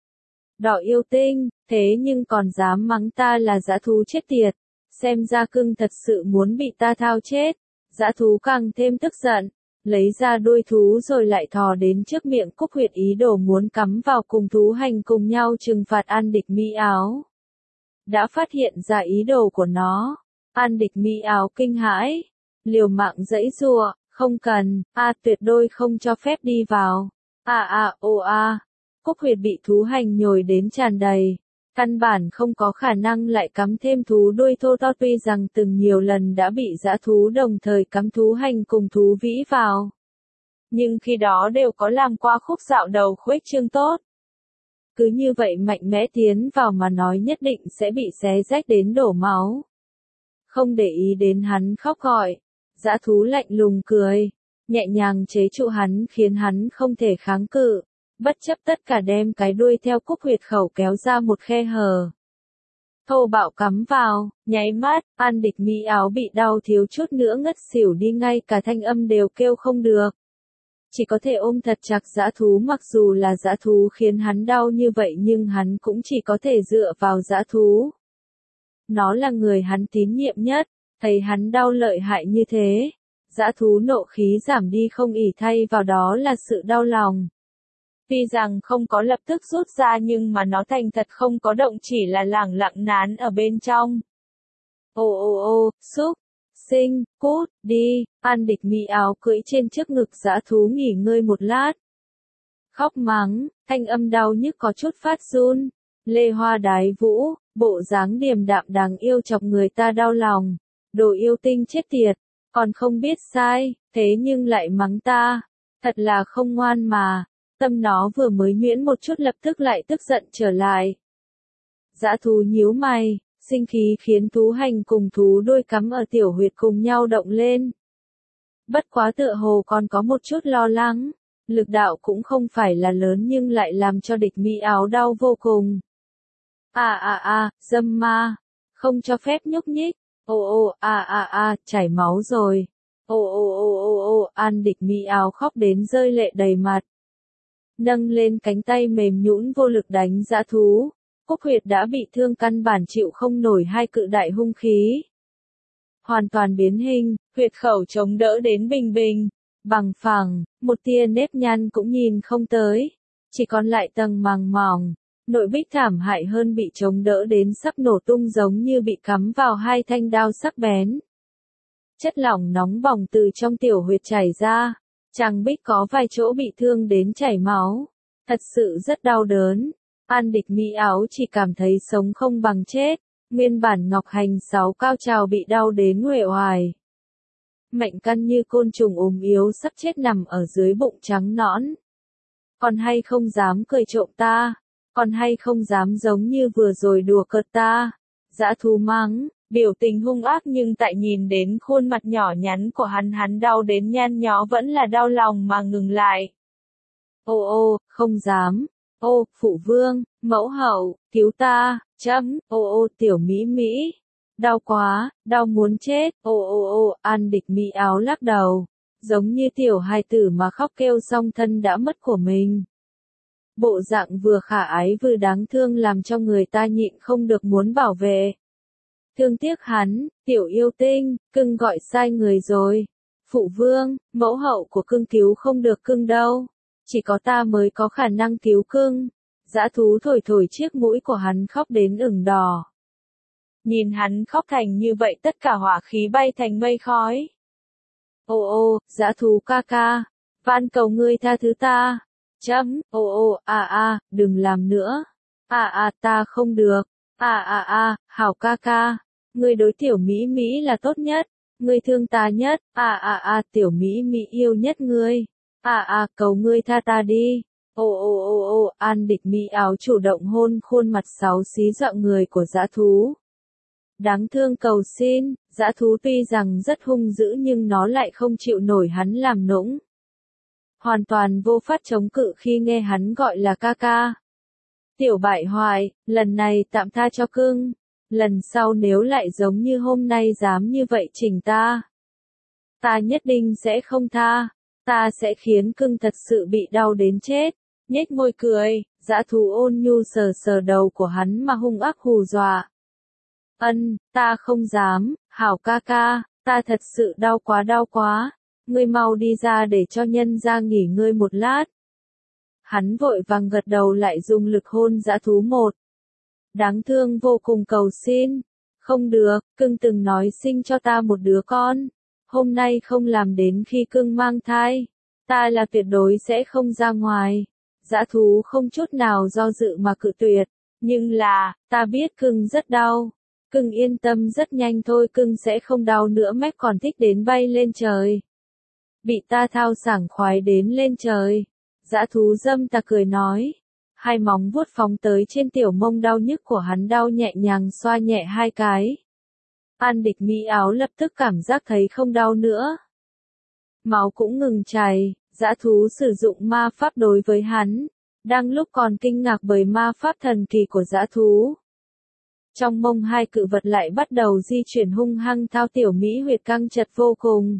Speaker 1: Đỏ yêu tinh, thế nhưng còn dám mắng ta là dã thú chết tiệt, xem ra cưng thật sự muốn bị ta thao chết. Dã thú càng thêm tức giận, lấy ra đuôi thú rồi lại thò đến trước miệng Cúc Huyệt, ý đồ muốn cắm vào cùng thú hành cùng nhau trừng phạt An Địch Mỹ Áo. Đã phát hiện ra ý đồ của nó, An Địch Mỹ Áo kinh hãi, liều mạng giãy giụa, không cần, a tuyệt đối không cho phép đi vào. A a ô a. Cúc Huyệt bị thú hành nhồi đến tràn đầy, căn bản không có khả năng lại cắm thêm thú đuôi thô to, tuy rằng từng nhiều lần đã bị dã thú đồng thời cắm thú hành cùng thú vĩ vào. Nhưng khi đó đều có làm qua khúc dạo đầu khuếch trương tốt. Cứ như vậy mạnh mẽ tiến vào mà nói nhất định sẽ bị xé rách đến đổ máu. Không để ý đến hắn khóc gọi, dã thú lạnh lùng cười, nhẹ nhàng chế trụ hắn khiến hắn không thể kháng cự. Bất chấp tất cả đem cái đuôi theo Cúc Huyệt khẩu kéo ra một khe hở. thô bạo cắm vào, nháy mắt, An Địch Mỹ áo bị đau thiếu chút nữa ngất xỉu đi, ngay cả thanh âm đều kêu không được. Chỉ có thể ôm thật chặt dã thú, mặc dù là dã thú khiến hắn đau như vậy nhưng hắn cũng chỉ có thể dựa vào dã thú. Nó là người hắn tín nhiệm nhất, thấy hắn đau lợi hại như thế. Dã thú nộ khí giảm đi không ỉ, thay vào đó là sự đau lòng. Tuy rằng không có lập tức rút ra nhưng mà nó thành thật không có động, chỉ là lẳng lặng nán ở bên trong. Ô ô ô, xúc, sinh, cút, đi, An Địch Mỹ áo cưỡi trên trước ngực dã thú nghỉ ngơi một lát. Khóc mắng, thanh âm đau nhức có chút phát run. Lê Hoa đái vũ, bộ dáng điềm đạm đáng yêu chọc người ta đau lòng. Đồ yêu tinh chết tiệt, còn không biết sai, thế nhưng lại mắng ta. Thật là không ngoan mà. Tâm nó vừa mới nhuyễn một chút lập tức lại tức giận trở lại. Dã thú nhíu mày, sinh khí khiến thú hành cùng thú đôi cắm ở tiểu huyệt cùng nhau động lên. Bất quá tựa hồ còn có một chút lo lắng, lực đạo cũng không phải là lớn nhưng lại làm cho Địch Mỹ áo đau vô cùng. À à à, dâm ma, không cho phép nhúc nhích, ô ô à à à, chảy máu rồi. Ô ô ô ô ô, An Địch Mỹ áo khóc đến rơi lệ đầy mặt. Nâng lên cánh tay mềm nhũn vô lực đánh dã thú. Cúc huyệt đã bị thương căn bản chịu không nổi hai cự đại hung khí. Hoàn toàn biến hình, huyệt khẩu chống đỡ đến bình bình, bằng phẳng, một tia nếp nhăn cũng nhìn không tới. Chỉ còn lại tầng màng mỏng, nội bích thảm hại hơn bị chống đỡ đến sắp nổ tung giống như bị cắm vào hai thanh đao sắc bén. Chất lỏng nóng bỏng từ trong tiểu huyệt chảy ra, Trang Bích có vài chỗ bị thương đến chảy máu. Thật sự rất đau đớn. An Địch Mỹ áo chỉ cảm thấy sống không bằng chết. Nguyên bản Ngọc Hành sáu cao trào bị đau đến uể oải. Mệnh căn như côn trùng ốm yếu sắp chết nằm ở dưới bụng trắng nõn. Còn hay không dám cười trộm ta? Còn hay không dám giống như vừa rồi đùa cợt ta? Dã thú mắng, biểu tình hung ác nhưng tại nhìn đến khuôn mặt nhỏ nhắn của hắn, hắn đau đến nhăn nhó vẫn là đau lòng mà ngừng lại. Ô ô, không dám. Ô, phụ vương, mẫu hậu, cứu ta, chấm, ô ô tiểu Mỹ Mỹ. Đau quá, đau muốn chết, ô ô ô, An Địch Mỹ áo lắc đầu. Giống như tiểu hài tử mà khóc kêu xong thân đã mất của mình. Bộ dạng vừa khả ái vừa đáng thương làm cho người ta nhịn không được muốn bảo vệ. Thương tiếc hắn, tiểu yêu tinh, cưng gọi sai người rồi. Phụ vương, mẫu hậu của cưng cứu không được cưng đâu. Chỉ có ta mới có khả năng cứu cưng. Dã thú thổi thổi chiếc mũi của hắn khóc đến ửng đỏ. Nhìn hắn khóc thành như vậy tất cả hỏa khí bay thành mây khói. Ô ô, dã thú ca ca, van cầu ngươi tha thứ ta. Chấm, ô ô, à à, đừng làm nữa. À à, ta không được. À à à, hảo ca ca. Ngươi đối tiểu Mỹ Mỹ là tốt nhất. Ngươi thương ta nhất. À à à, tiểu Mỹ Mỹ yêu nhất ngươi. À à, cầu ngươi tha ta đi. Ô ô ô ô, An Địch Mỹ áo chủ động hôn khuôn mặt xấu xí dọa người của dã thú. Đáng thương cầu xin, dã thú tuy rằng rất hung dữ nhưng nó lại không chịu nổi hắn làm nũng. Hoàn toàn vô pháp chống cự khi nghe hắn gọi là ca ca. Tiểu bại hoại, lần này tạm tha cho cưng. Lần sau nếu lại giống như hôm nay dám như vậy chỉnh ta. Ta nhất định sẽ không tha. Ta sẽ khiến cưng thật sự bị đau đến chết. Nhếch môi cười, dã thú ôn nhu sờ sờ đầu của hắn mà hung ác hù dọa. Ân, ta không dám, hảo ca ca, ta thật sự đau quá đau quá. Ngươi mau đi ra để cho nhân ra nghỉ ngơi một lát. Hắn vội vàng gật đầu lại dùng lực hôn dã thú một. Đáng thương vô cùng cầu xin. Không được, cưng từng nói sinh cho ta một đứa con. Hôm nay không làm đến khi cưng mang thai. Ta là tuyệt đối sẽ không ra ngoài. Dã thú không chút nào do dự mà cự tuyệt. Nhưng là, ta biết cưng rất đau. Cưng yên tâm rất nhanh thôi, cưng sẽ không đau nữa, mép còn thích đến bay lên trời. Bị ta thao sảng khoái đến lên trời. Dã thú dâm ta cười nói. Hai móng vuốt phóng tới trên tiểu mông đau nhức của hắn, đau nhẹ nhàng xoa nhẹ hai cái. An Địch Mỹ áo lập tức cảm giác thấy không đau nữa. Máu cũng ngừng chảy, dã thú sử dụng ma pháp đối với hắn. Đang lúc còn kinh ngạc bởi ma pháp thần kỳ của dã thú. Trong mông hai cự vật lại bắt đầu di chuyển hung hăng thao tiểu Mỹ huyệt căng chặt vô cùng.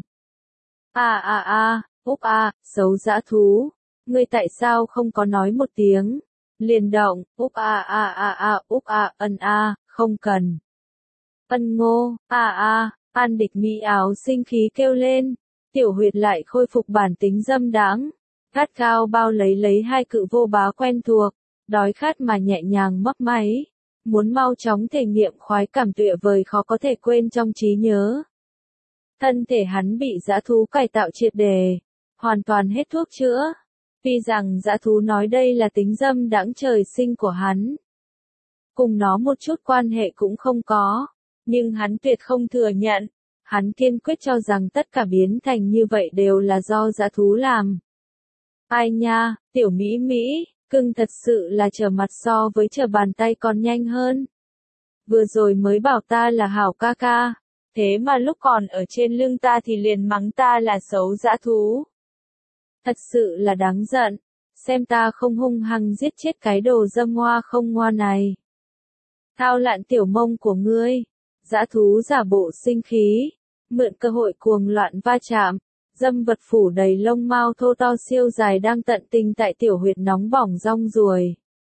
Speaker 1: A a a, úp a, xấu dã thú. Ngươi tại sao không có nói một tiếng? Liền động, úp a a a a, úp a, ân a, không cần. Ân ngô, a a, An Địch Mỹ áo sinh khí kêu lên. Tiểu huyệt lại khôi phục bản tính dâm đãng. Gắt gao bao lấy lấy hai cự vô bá quen thuộc. Đói khát mà nhẹ nhàng mấp máy. Muốn mau chóng thể nghiệm khoái cảm tuyệt vời khó có thể quên trong trí nhớ. Thân thể hắn bị dã thú cải tạo triệt đề, hoàn toàn hết thuốc chữa. Tuy rằng dã thú nói đây là tính dâm đãng trời sinh của hắn. Cùng nó một chút quan hệ cũng không có, nhưng hắn tuyệt không thừa nhận. Hắn kiên quyết cho rằng tất cả biến thành như vậy đều là do dã thú làm. Ai nha, tiểu Mỹ Mỹ, cưng thật sự là trở mặt so với trở bàn tay còn nhanh hơn. Vừa rồi mới bảo ta là hảo ca ca, thế mà lúc còn ở trên lưng ta thì liền mắng ta là xấu dã thú. Thật sự là đáng giận, xem ta không hung hăng giết chết cái đồ dâm hoa không ngoa này. Thao lạn tiểu mông của ngươi, dã thú giả bộ sinh khí, mượn cơ hội cuồng loạn va chạm. Dâm vật phủ đầy lông mao thô to siêu dài đang tận tình tại tiểu huyệt nóng bỏng rong ruồi.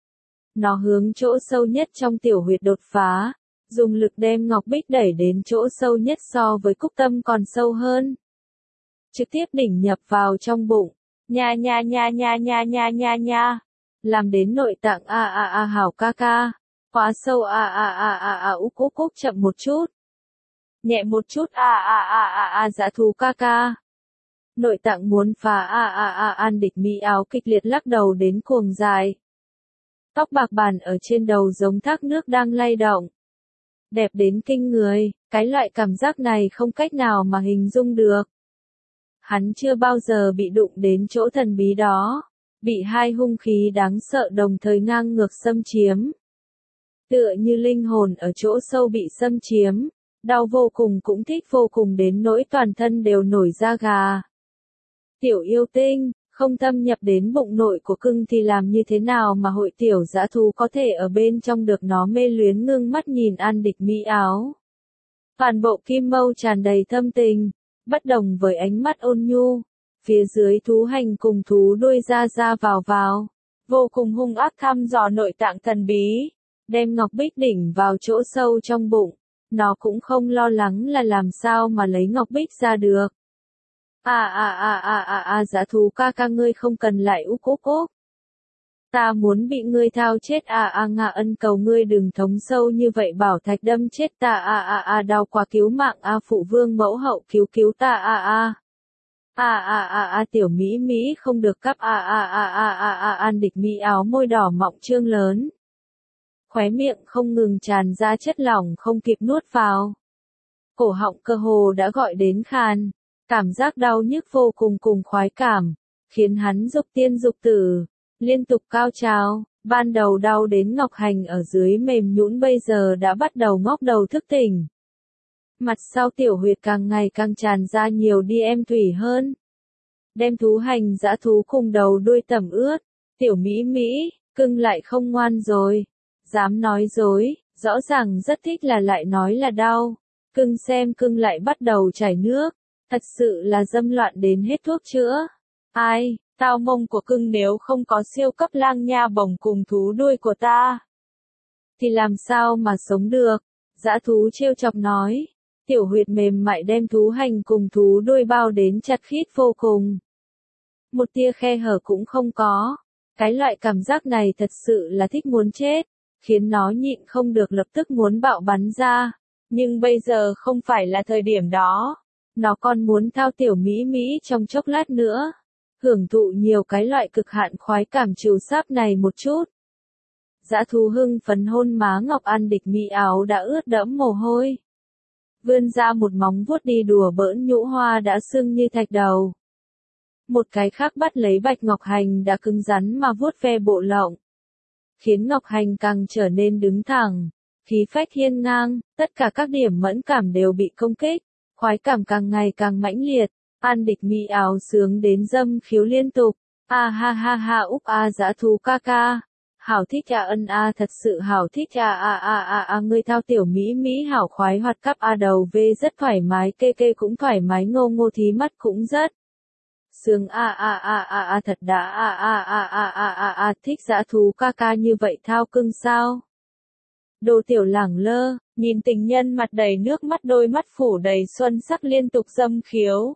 Speaker 1: Nó hướng chỗ sâu nhất trong tiểu huyệt đột phá, dùng lực đem ngọc bích đẩy đến chỗ sâu nhất so với cúc tâm còn sâu hơn. Trực tiếp đỉnh nhập vào trong bụng, nha nha nha nha nha nha nha nha, làm đến nội tạng a a a hảo ca ca, quá sâu a a a a a úc úc úc chậm một chút, nhẹ một chút a a a a a dã thú ca ca. Nội tạng muốn phá a a a An Địch Mỹ áo kịch liệt lắc đầu đến cuồng dài. Tóc bạc bàn ở trên đầu giống thác nước đang lay động. Đẹp đến kinh người, cái loại cảm giác này không cách nào mà hình dung được. Hắn chưa bao giờ bị đụng đến chỗ thần bí đó, bị hai hung khí đáng sợ đồng thời ngang ngược xâm chiếm. Tựa như linh hồn ở chỗ sâu bị xâm chiếm, đau vô cùng cũng thích vô cùng đến nỗi toàn thân đều nổi da gà. Tiểu yêu tinh, không thâm nhập đến bụng nội của cưng thì làm như thế nào mà hội tiểu dã thú có thể ở bên trong được nó mê luyến ngưng mắt nhìn An Địch Mỹ áo. Toàn bộ kim mâu tràn đầy thâm tình, bất đồng với ánh mắt ôn nhu. Phía dưới thú hành cùng thú đuôi ra ra vào vào, vô cùng hung ác thăm dò nội tạng thần bí, đem ngọc bích đỉnh vào chỗ sâu trong bụng. Nó cũng không lo lắng là làm sao mà lấy ngọc bích ra được. À à à à à à dã thú ca ca ngươi không cần lại úc úc úc. Ta muốn bị ngươi thao chết à à ngạ ân cầu ngươi đừng thống sâu như vậy bảo thạch đâm chết ta à à à đau quá cứu mạng à phụ vương mẫu hậu cứu cứu ta à à. À à à à tiểu Mỹ Mỹ không được cắp à à à à à à An Địch Mỹ áo môi đỏ mọng trương lớn. Khóe miệng không ngừng tràn ra chất lỏng không kịp nuốt vào. Cổ họng cơ hồ đã gọi đến khàn. Cảm giác đau nhức vô cùng cùng khoái cảm, khiến hắn dục tiên dục tử, liên tục cao trào, ban đầu đau đến ngọc hành ở dưới mềm nhũn bây giờ đã bắt đầu ngóc đầu thức tỉnh. Mặt sau tiểu huyệt càng ngày càng tràn ra nhiều đi em thủy hơn. Đem thú hành dã thú cùng đầu đuôi tẩm ướt, tiểu Mỹ Mỹ, cưng lại không ngoan rồi, dám nói dối, rõ ràng rất thích là lại nói là đau, cưng xem cưng lại bắt đầu chảy nước. Thật sự là dâm loạn đến hết thuốc chữa. Ai, tao mông của cưng nếu không có siêu cấp lang nha bổng cùng thú đuôi của ta, thì làm sao mà sống được? Dã thú trêu chọc nói. Tiểu huyệt mềm mại đem thú hành cùng thú đuôi bao đến chặt khít vô cùng. Một tia khe hở cũng không có. Cái loại cảm giác này thật sự là thích muốn chết, khiến nó nhịn không được lập tức muốn bạo bắn ra. Nhưng bây giờ không phải là thời điểm đó. Nó còn muốn thao tiểu Mỹ Mỹ trong chốc lát nữa. Hưởng thụ nhiều cái loại cực hạn khoái cảm trừu sáp này một chút. Dã thú hưng phấn hôn má ngọc An Địch Mỹ áo đã ướt đẫm mồ hôi. Vươn ra một móng vuốt đi đùa bỡn nhũ hoa đã sưng như thạch đầu. Một cái khác bắt lấy bạch ngọc hành đã cứng rắn mà vuốt ve bộ lọng. Khiến ngọc hành càng trở nên đứng thẳng. Khí phách hiên ngang, tất cả các điểm mẫn cảm đều bị công kích. Khoái cảm càng ngày càng mãnh liệt, An Địch Mỹ áo sướng đến dâm khiếu liên tục, a ha ha ha úc a dã thú ca ca, Hảo thích à ân a thật sự hảo thích à à à à à ngươi thao tiểu Mỹ Mỹ hảo khoái hoạt cắp a đầu về rất thoải mái kê kê cũng thoải mái ngô ngô thí mắt cũng rất. Sướng a a a a a thật đã a a a a a a a thích dã thú ca ca như vậy thao cưng sao. Đồ tiểu lẳng lơ, nhìn tình nhân mặt đầy nước mắt đôi mắt phủ đầy xuân sắc liên tục dâm khiếu.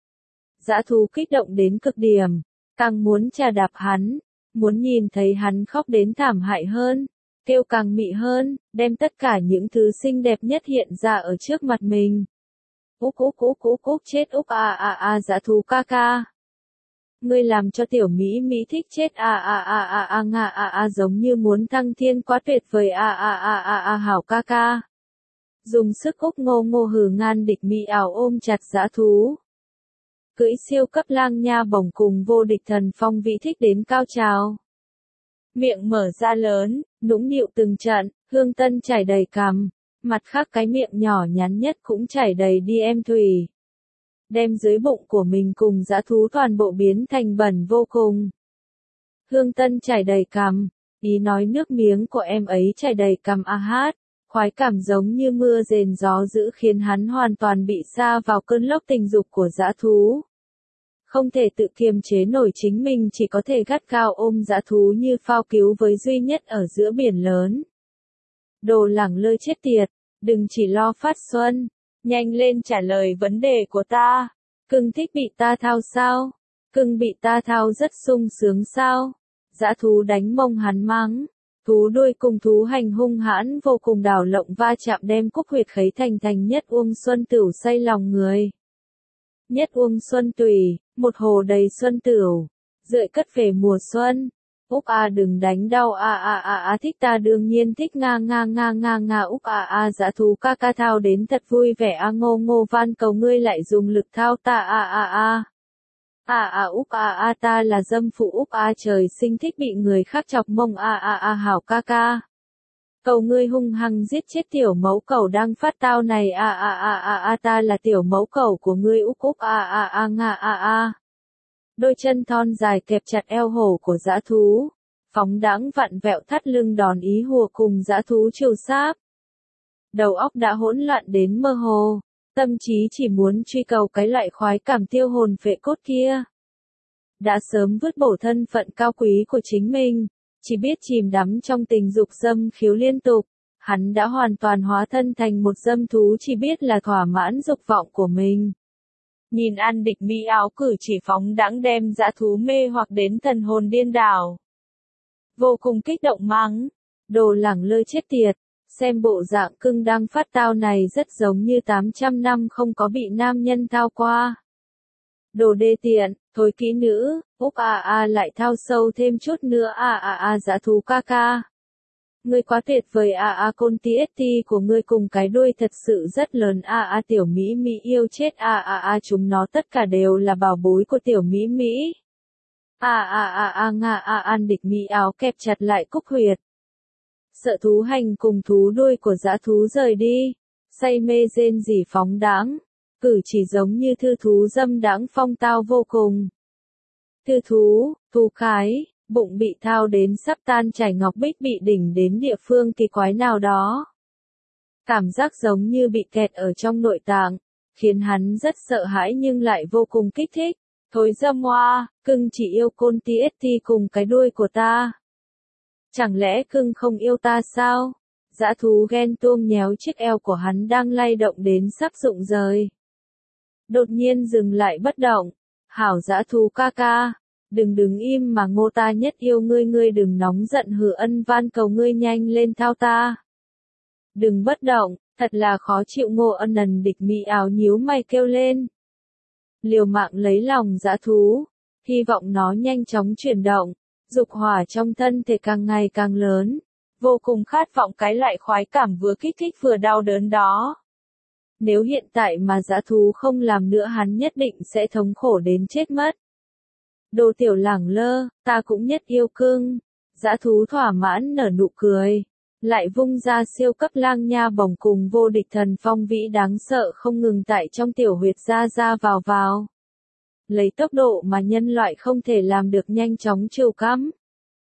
Speaker 1: Dã thú kích động đến cực điểm, càng muốn chà đạp hắn, muốn nhìn thấy hắn khóc đến thảm hại hơn, kêu càng mị hơn, đem tất cả những thứ xinh đẹp nhất hiện ra ở trước mặt mình. Úc úc úc úc úc chết úc a a a dã thú ca ca. Ngươi làm cho tiểu Mỹ Mỹ thích chết a a a a a nga a a giống như muốn thăng thiên quá tuyệt vời a a a a a hảo ca ca. Dùng sức úc ngô ngô hừ ngan địch Mỹ ảo ôm chặt dã thú. Cưỡi siêu cấp lang nha bổng cùng vô địch thần phong vĩ thích đến cao trào. Miệng mở ra lớn, nũng nịu từng trận, hương tân chảy đầy cằm, mặt khác cái miệng nhỏ nhắn nhất cũng chảy đầy đi em thủy. Đem dưới bụng của mình cùng dã thú toàn bộ biến thành bẩn vô cùng. Hương tân chảy đầy cằm, ý nói nước miếng của em ấy chảy đầy cằm a hát, khoái cảm giống như mưa rền gió dữ khiến hắn hoàn toàn bị sa vào cơn lốc tình dục của dã thú. Không thể tự kiềm chế nổi chính mình chỉ có thể gắt gao ôm dã thú như phao cứu với duy nhất ở giữa biển lớn. Đồ lẳng lơ chết tiệt, đừng chỉ lo phát xuân, nhanh lên trả lời vấn đề của ta. Cưng thích bị ta thao sao? Cưng bị ta thao rất sung sướng sao? Dã thú đánh mông hắn mắng. Thú đuôi cùng thú hành hung hãn vô cùng đảo lộng va chạm đem cúc huyệt khấy thành thành nhất uông xuân tửu say lòng người. Nhất uông xuân tùy, một hồ đầy xuân tửu, rượi cất về mùa xuân. Úc a đừng đánh đau a a a a thích ta đương nhiên thích nga nga nga nga nga Úc a a dã thú ca ca thao đến thật vui vẻ a ngô ngô van cầu ngươi lại dùng lực thao ta a a a. A a Úc a a ta là dâm phụ Úc a trời sinh thích bị người khác chọc mông a a a hảo ca ca. Cầu ngươi hung hăng giết chết tiểu mẫu cầu đang phát tao này a a a a a ta là tiểu mẫu cầu của ngươi Úc Úc a a a nga a a. Đôi chân thon dài kẹp chặt eo hổ của dã thú, phóng đãng vặn vẹo thắt lưng đòn ý hùa cùng dã thú chiều sáp. Đầu óc đã hỗn loạn đến mơ hồ, tâm trí chỉ muốn truy cầu cái loại khoái cảm tiêu hồn phệ cốt kia. Đã sớm vứt bỏ thân phận cao quý của chính mình, chỉ biết chìm đắm trong tình dục dâm khiếu liên tục, hắn đã hoàn toàn hóa thân thành một dâm thú chỉ biết là thỏa mãn dục vọng của mình. Nhìn ăn địch mỹ áo cử chỉ phóng đãng đem dã thú mê hoặc đến thần hồn điên đảo. Vô cùng kích động mắng, đồ lẳng lơ chết tiệt, xem bộ dạng cưng đang phát tao này rất giống như tám trăm năm không có bị nam nhân thao qua. Đồ đê tiện, thối kỹ nữ, Úc a a lại thao sâu thêm chút nữa a a a dã thú ca ca. Ngươi quá tuyệt vời a a con tí ét tê của ngươi cùng cái đuôi thật sự rất lớn a a tiểu Mỹ Mỹ yêu chết a a a chúng nó tất cả đều là bảo bối của tiểu Mỹ Mỹ. A a a a nga a an địch Mỹ áo kẹp chặt lại cúc huyệt. Sợ thú hành cùng thú đuôi của dã thú rời đi, say mê rên rỉ phóng đãng, cử chỉ giống như thư thú dâm đãng phong tao vô cùng. Thư thú, thú khái, bụng bị thao đến sắp tan chảy ngọc bích bị đỉnh đến địa phương kỳ quái nào đó. Cảm giác giống như bị kẹt ở trong nội tạng, khiến hắn rất sợ hãi nhưng lại vô cùng kích thích. Thối dâm hoa, cưng chỉ yêu côn tí ét tê cùng cái đuôi của ta. Chẳng lẽ cưng không yêu ta sao? Dã thú ghen tuông nhéo chiếc eo của hắn đang lay động đến sắp rụng rời. Đột nhiên dừng lại bất động. Hảo dã thú ca ca, đừng đứng im mà ngô ta nhất yêu ngươi ngươi đừng nóng giận hừ ân van cầu ngươi nhanh lên thao ta. Đừng bất động, thật là khó chịu ngô ân ần địch mỹ áo nhíu mày kêu lên. Liều mạng lấy lòng dã thú, hy vọng nó nhanh chóng chuyển động, dục hỏa trong thân thể càng ngày càng lớn, vô cùng khát vọng cái loại khoái cảm vừa kích thích vừa đau đớn đó. Nếu hiện tại mà dã thú không làm nữa hắn nhất định sẽ thống khổ đến chết mất. Đồ tiểu lẳng lơ, ta cũng nhất yêu cưng. Dã thú thỏa mãn nở nụ cười, lại vung ra siêu cấp lang nha bổng cùng vô địch thần phong vĩ đáng sợ không ngừng tại trong tiểu huyệt ra ra vào vào. Lấy tốc độ mà nhân loại không thể làm được nhanh chóng chiều cắm.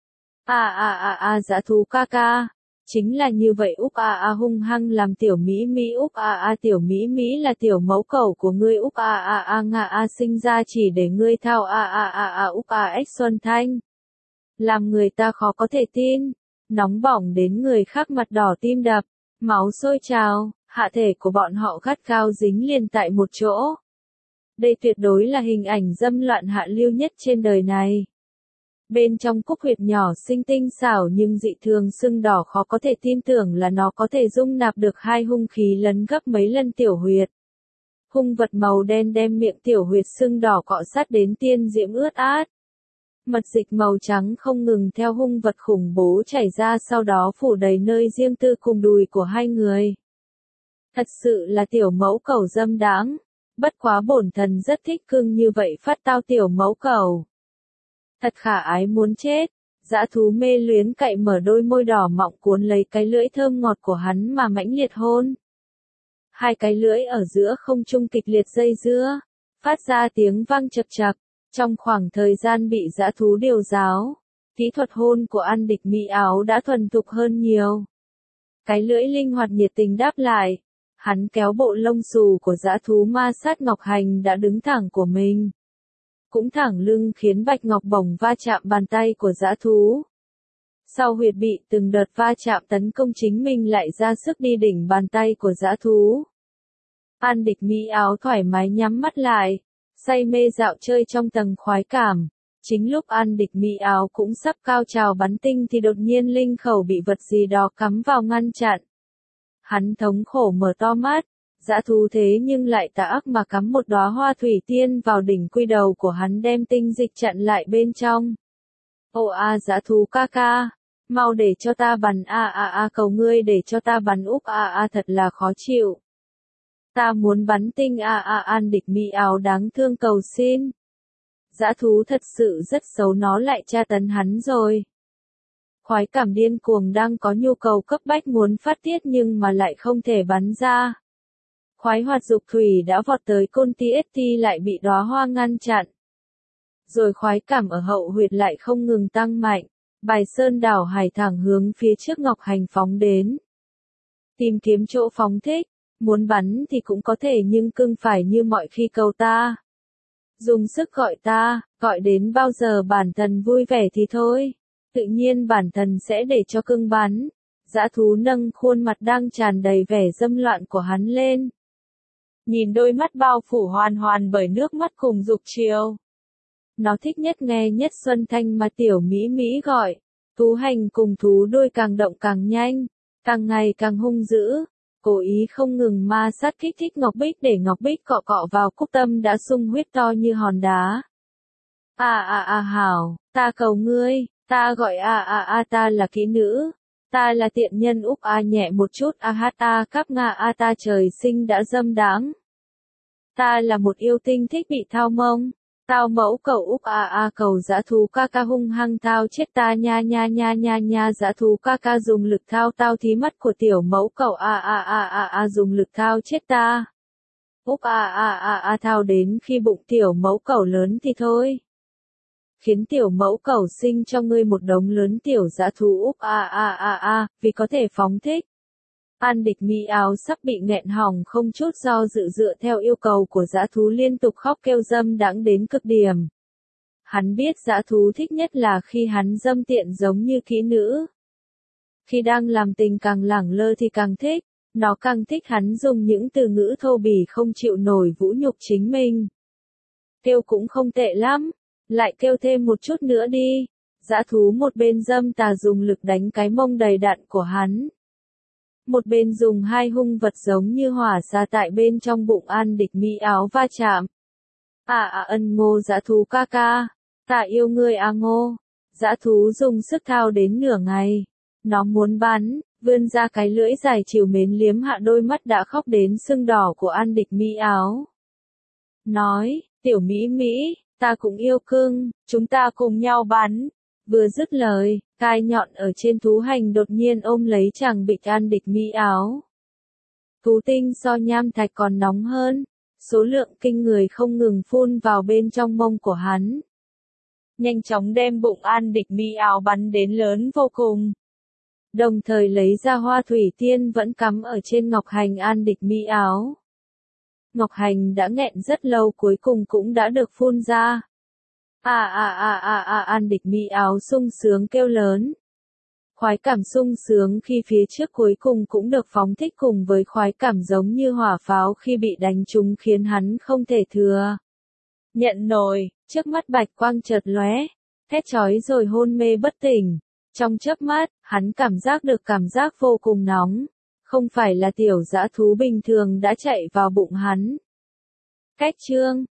Speaker 1: À à à à dã thú ca ca. Chính là như vậy Úc a a hung hăng làm tiểu Mỹ Mỹ Úc a a tiểu Mỹ Mỹ là tiểu mẫu cẩu của ngươi Úc a a a ngạ a sinh ra chỉ để ngươi thao a a a a Úc a x Xuân Thanh. Làm người ta khó có thể tin, nóng bỏng đến người khác mặt đỏ tim đập, máu sôi trào, hạ thể của bọn họ gắt gao dính liền tại một chỗ. Đây tuyệt đối là hình ảnh dâm loạn hạ lưu nhất trên đời này. Bên trong cúc huyệt nhỏ xinh tinh xảo nhưng dị thường sưng đỏ khó có thể tin tưởng là nó có thể dung nạp được hai hung khí lấn gấp mấy lần tiểu huyệt. Hung vật màu đen đem miệng tiểu huyệt sưng đỏ cọ sát đến tiên diễm ướt át. Mật dịch màu trắng không ngừng theo hung vật khủng bố chảy ra sau đó phủ đầy nơi riêng tư cùng đùi của hai người. Thật sự là tiểu mẫu cẩu dâm đáng. Bất quá bổn thần rất thích cưng như vậy phát tao tiểu mẫu cẩu. Thật khả ái muốn chết. Dã thú mê luyến cậy mở đôi môi đỏ mọng cuốn lấy cái lưỡi thơm ngọt của hắn mà mãnh liệt hôn. Hai cái lưỡi ở giữa không trung kịch liệt dây dưa, phát ra tiếng vang chập chập. Trong khoảng thời gian bị dã thú điều giáo, kỹ thuật hôn của An Địch Mỹ Áo đã thuần thục hơn nhiều. Cái lưỡi linh hoạt nhiệt tình đáp lại. Hắn kéo bộ lông xù của dã thú ma sát Ngọc Hành đã đứng thẳng của mình. Cũng thẳng lưng khiến Bạch Ngọc bổng va chạm bàn tay của dã thú. Sau huyệt bị từng đợt va chạm tấn công chính mình lại ra sức đi đỉnh bàn tay của dã thú. An Địch Mỹ Áo thoải mái nhắm mắt lại, say mê dạo chơi trong tầng khoái cảm. Chính lúc An Địch Mỹ Áo cũng sắp cao trào bắn tinh thì đột nhiên linh khẩu bị vật gì đó cắm vào ngăn chặn. Hắn thống khổ mở to mắt, dã thú thế nhưng lại tà ác mà cắm một đóa hoa thủy tiên vào đỉnh quy đầu của hắn đem tinh dịch chặn lại bên trong. Ồ a dã thú ca ca, mau để cho ta bắn a a a cầu ngươi để cho ta bắn Úc a a thật là khó chịu. Ta muốn bắn tinh a a An Địch Mỹ Áo đáng thương cầu xin. Dã thú thật sự rất xấu nó lại tra tấn hắn rồi. Khoái cảm điên cuồng đang có nhu cầu cấp bách muốn phát tiết nhưng mà lại không thể bắn ra. Khoái hoạt dục thủy đã vọt tới côn ti ét ti lại bị đóa hoa ngăn chặn. Rồi khoái cảm ở hậu huyệt lại không ngừng tăng mạnh. Bài sơn đảo hải thẳng hướng phía trước Ngọc Hành phóng đến. Tìm kiếm chỗ phóng thích. Muốn bắn thì cũng có thể nhưng cưng phải như mọi khi cầu ta. Dùng sức gọi ta, gọi đến bao giờ bản thân vui vẻ thì thôi. Tự nhiên bản thân sẽ để cho cưng bắn. Dã thú nâng khuôn mặt đang tràn đầy vẻ dâm loạn của hắn lên. Nhìn đôi mắt bao phủ hoàn hoàn bởi nước mắt cùng dục chiều. Nó thích nhất nghe nhất Xuân Thanh mà tiểu Mỹ Mỹ gọi. Thú hành cùng thú đôi càng động càng nhanh, càng ngày càng hung dữ. Cố ý không ngừng ma sát kích thích Ngọc Bích để Ngọc Bích cọ cọ vào cúc tâm đã sung huyết to như hòn đá. À à à hảo, ta cầu ngươi, ta gọi à à à ta là kỹ nữ, ta là tiện nhân Úc a nhẹ một chút a hát ta cắp nga a ta trời sinh đã dâm đáng. Ta là một yêu tinh thích bị thao mông, tao mẫu cầu Úc a a cầu dã thú ca ca hung hăng thao chết ta nha nha nha nha nha dã thú ca ca dùng lực thao tao thí mắt của tiểu mẫu cầu a a a a a dùng lực thao chết ta. Úc a a a a thao đến khi bụng tiểu mẫu cầu lớn thì thôi. Khiến tiểu mẫu cầu sinh cho ngươi một đống lớn tiểu dã thú Úc a a a a vì có thể phóng thích. An Địch Mỹ Áo sắp bị nghẹn họng không chút do dự dựa theo yêu cầu của dã thú liên tục khóc kêu dâm đãng đến cực điểm. Hắn biết dã thú thích nhất là khi hắn dâm tiện giống như kỹ nữ. Khi đang làm tình càng lẳng lơ thì càng thích, nó càng thích hắn dùng những từ ngữ thô bỉ không chịu nổi vũ nhục chính mình. Kêu cũng không tệ lắm, lại kêu thêm một chút nữa đi. Dã thú một bên dâm tà dùng lực đánh cái mông đầy đặn của hắn. Một bên dùng hai hung vật giống như hỏa xa tại bên trong bụng An Địch Mỹ Áo va chạm. À à ân ngô dã thú ca ca, ta yêu ngươi à ngô. Dã thú dùng sức thao đến nửa ngày. Nó muốn bắn, vươn ra cái lưỡi dài chiều mến liếm hạ đôi mắt đã khóc đến sưng đỏ của An Địch Mỹ Áo. Nói, tiểu Mỹ Mỹ, ta cũng yêu cưng, chúng ta cùng nhau bắn. Vừa dứt lời, gai nhọn ở trên thú hành đột nhiên ôm lấy chàng bịch An Địch Mỹ Áo. Thú tinh so nham thạch còn nóng hơn, số lượng kinh người không ngừng phun vào bên trong mông của hắn. nhanh chóng đem bụng An Địch Mỹ áo bắn đến lớn vô cùng. Đồng thời lấy ra hoa thủy tiên vẫn cắm ở trên ngọc hành An Địch Mỹ áo. Ngọc hành đã nghẹn rất lâu cuối cùng cũng đã được phun ra. À à à à à An Địch Mỹ áo sung sướng kêu lớn. Khoái cảm sung sướng khi phía trước cuối cùng cũng được phóng thích cùng với khoái cảm giống như hỏa pháo khi bị đánh trúng khiến hắn không thể thừa nhận nổi, trước mắt bạch quang chợt lóe, thét chói rồi hôn mê bất tỉnh. Trong chớp mắt, hắn cảm giác được cảm giác vô cùng nóng, không phải là tiểu dã thú bình thường đã chạy vào bụng hắn. Cách chương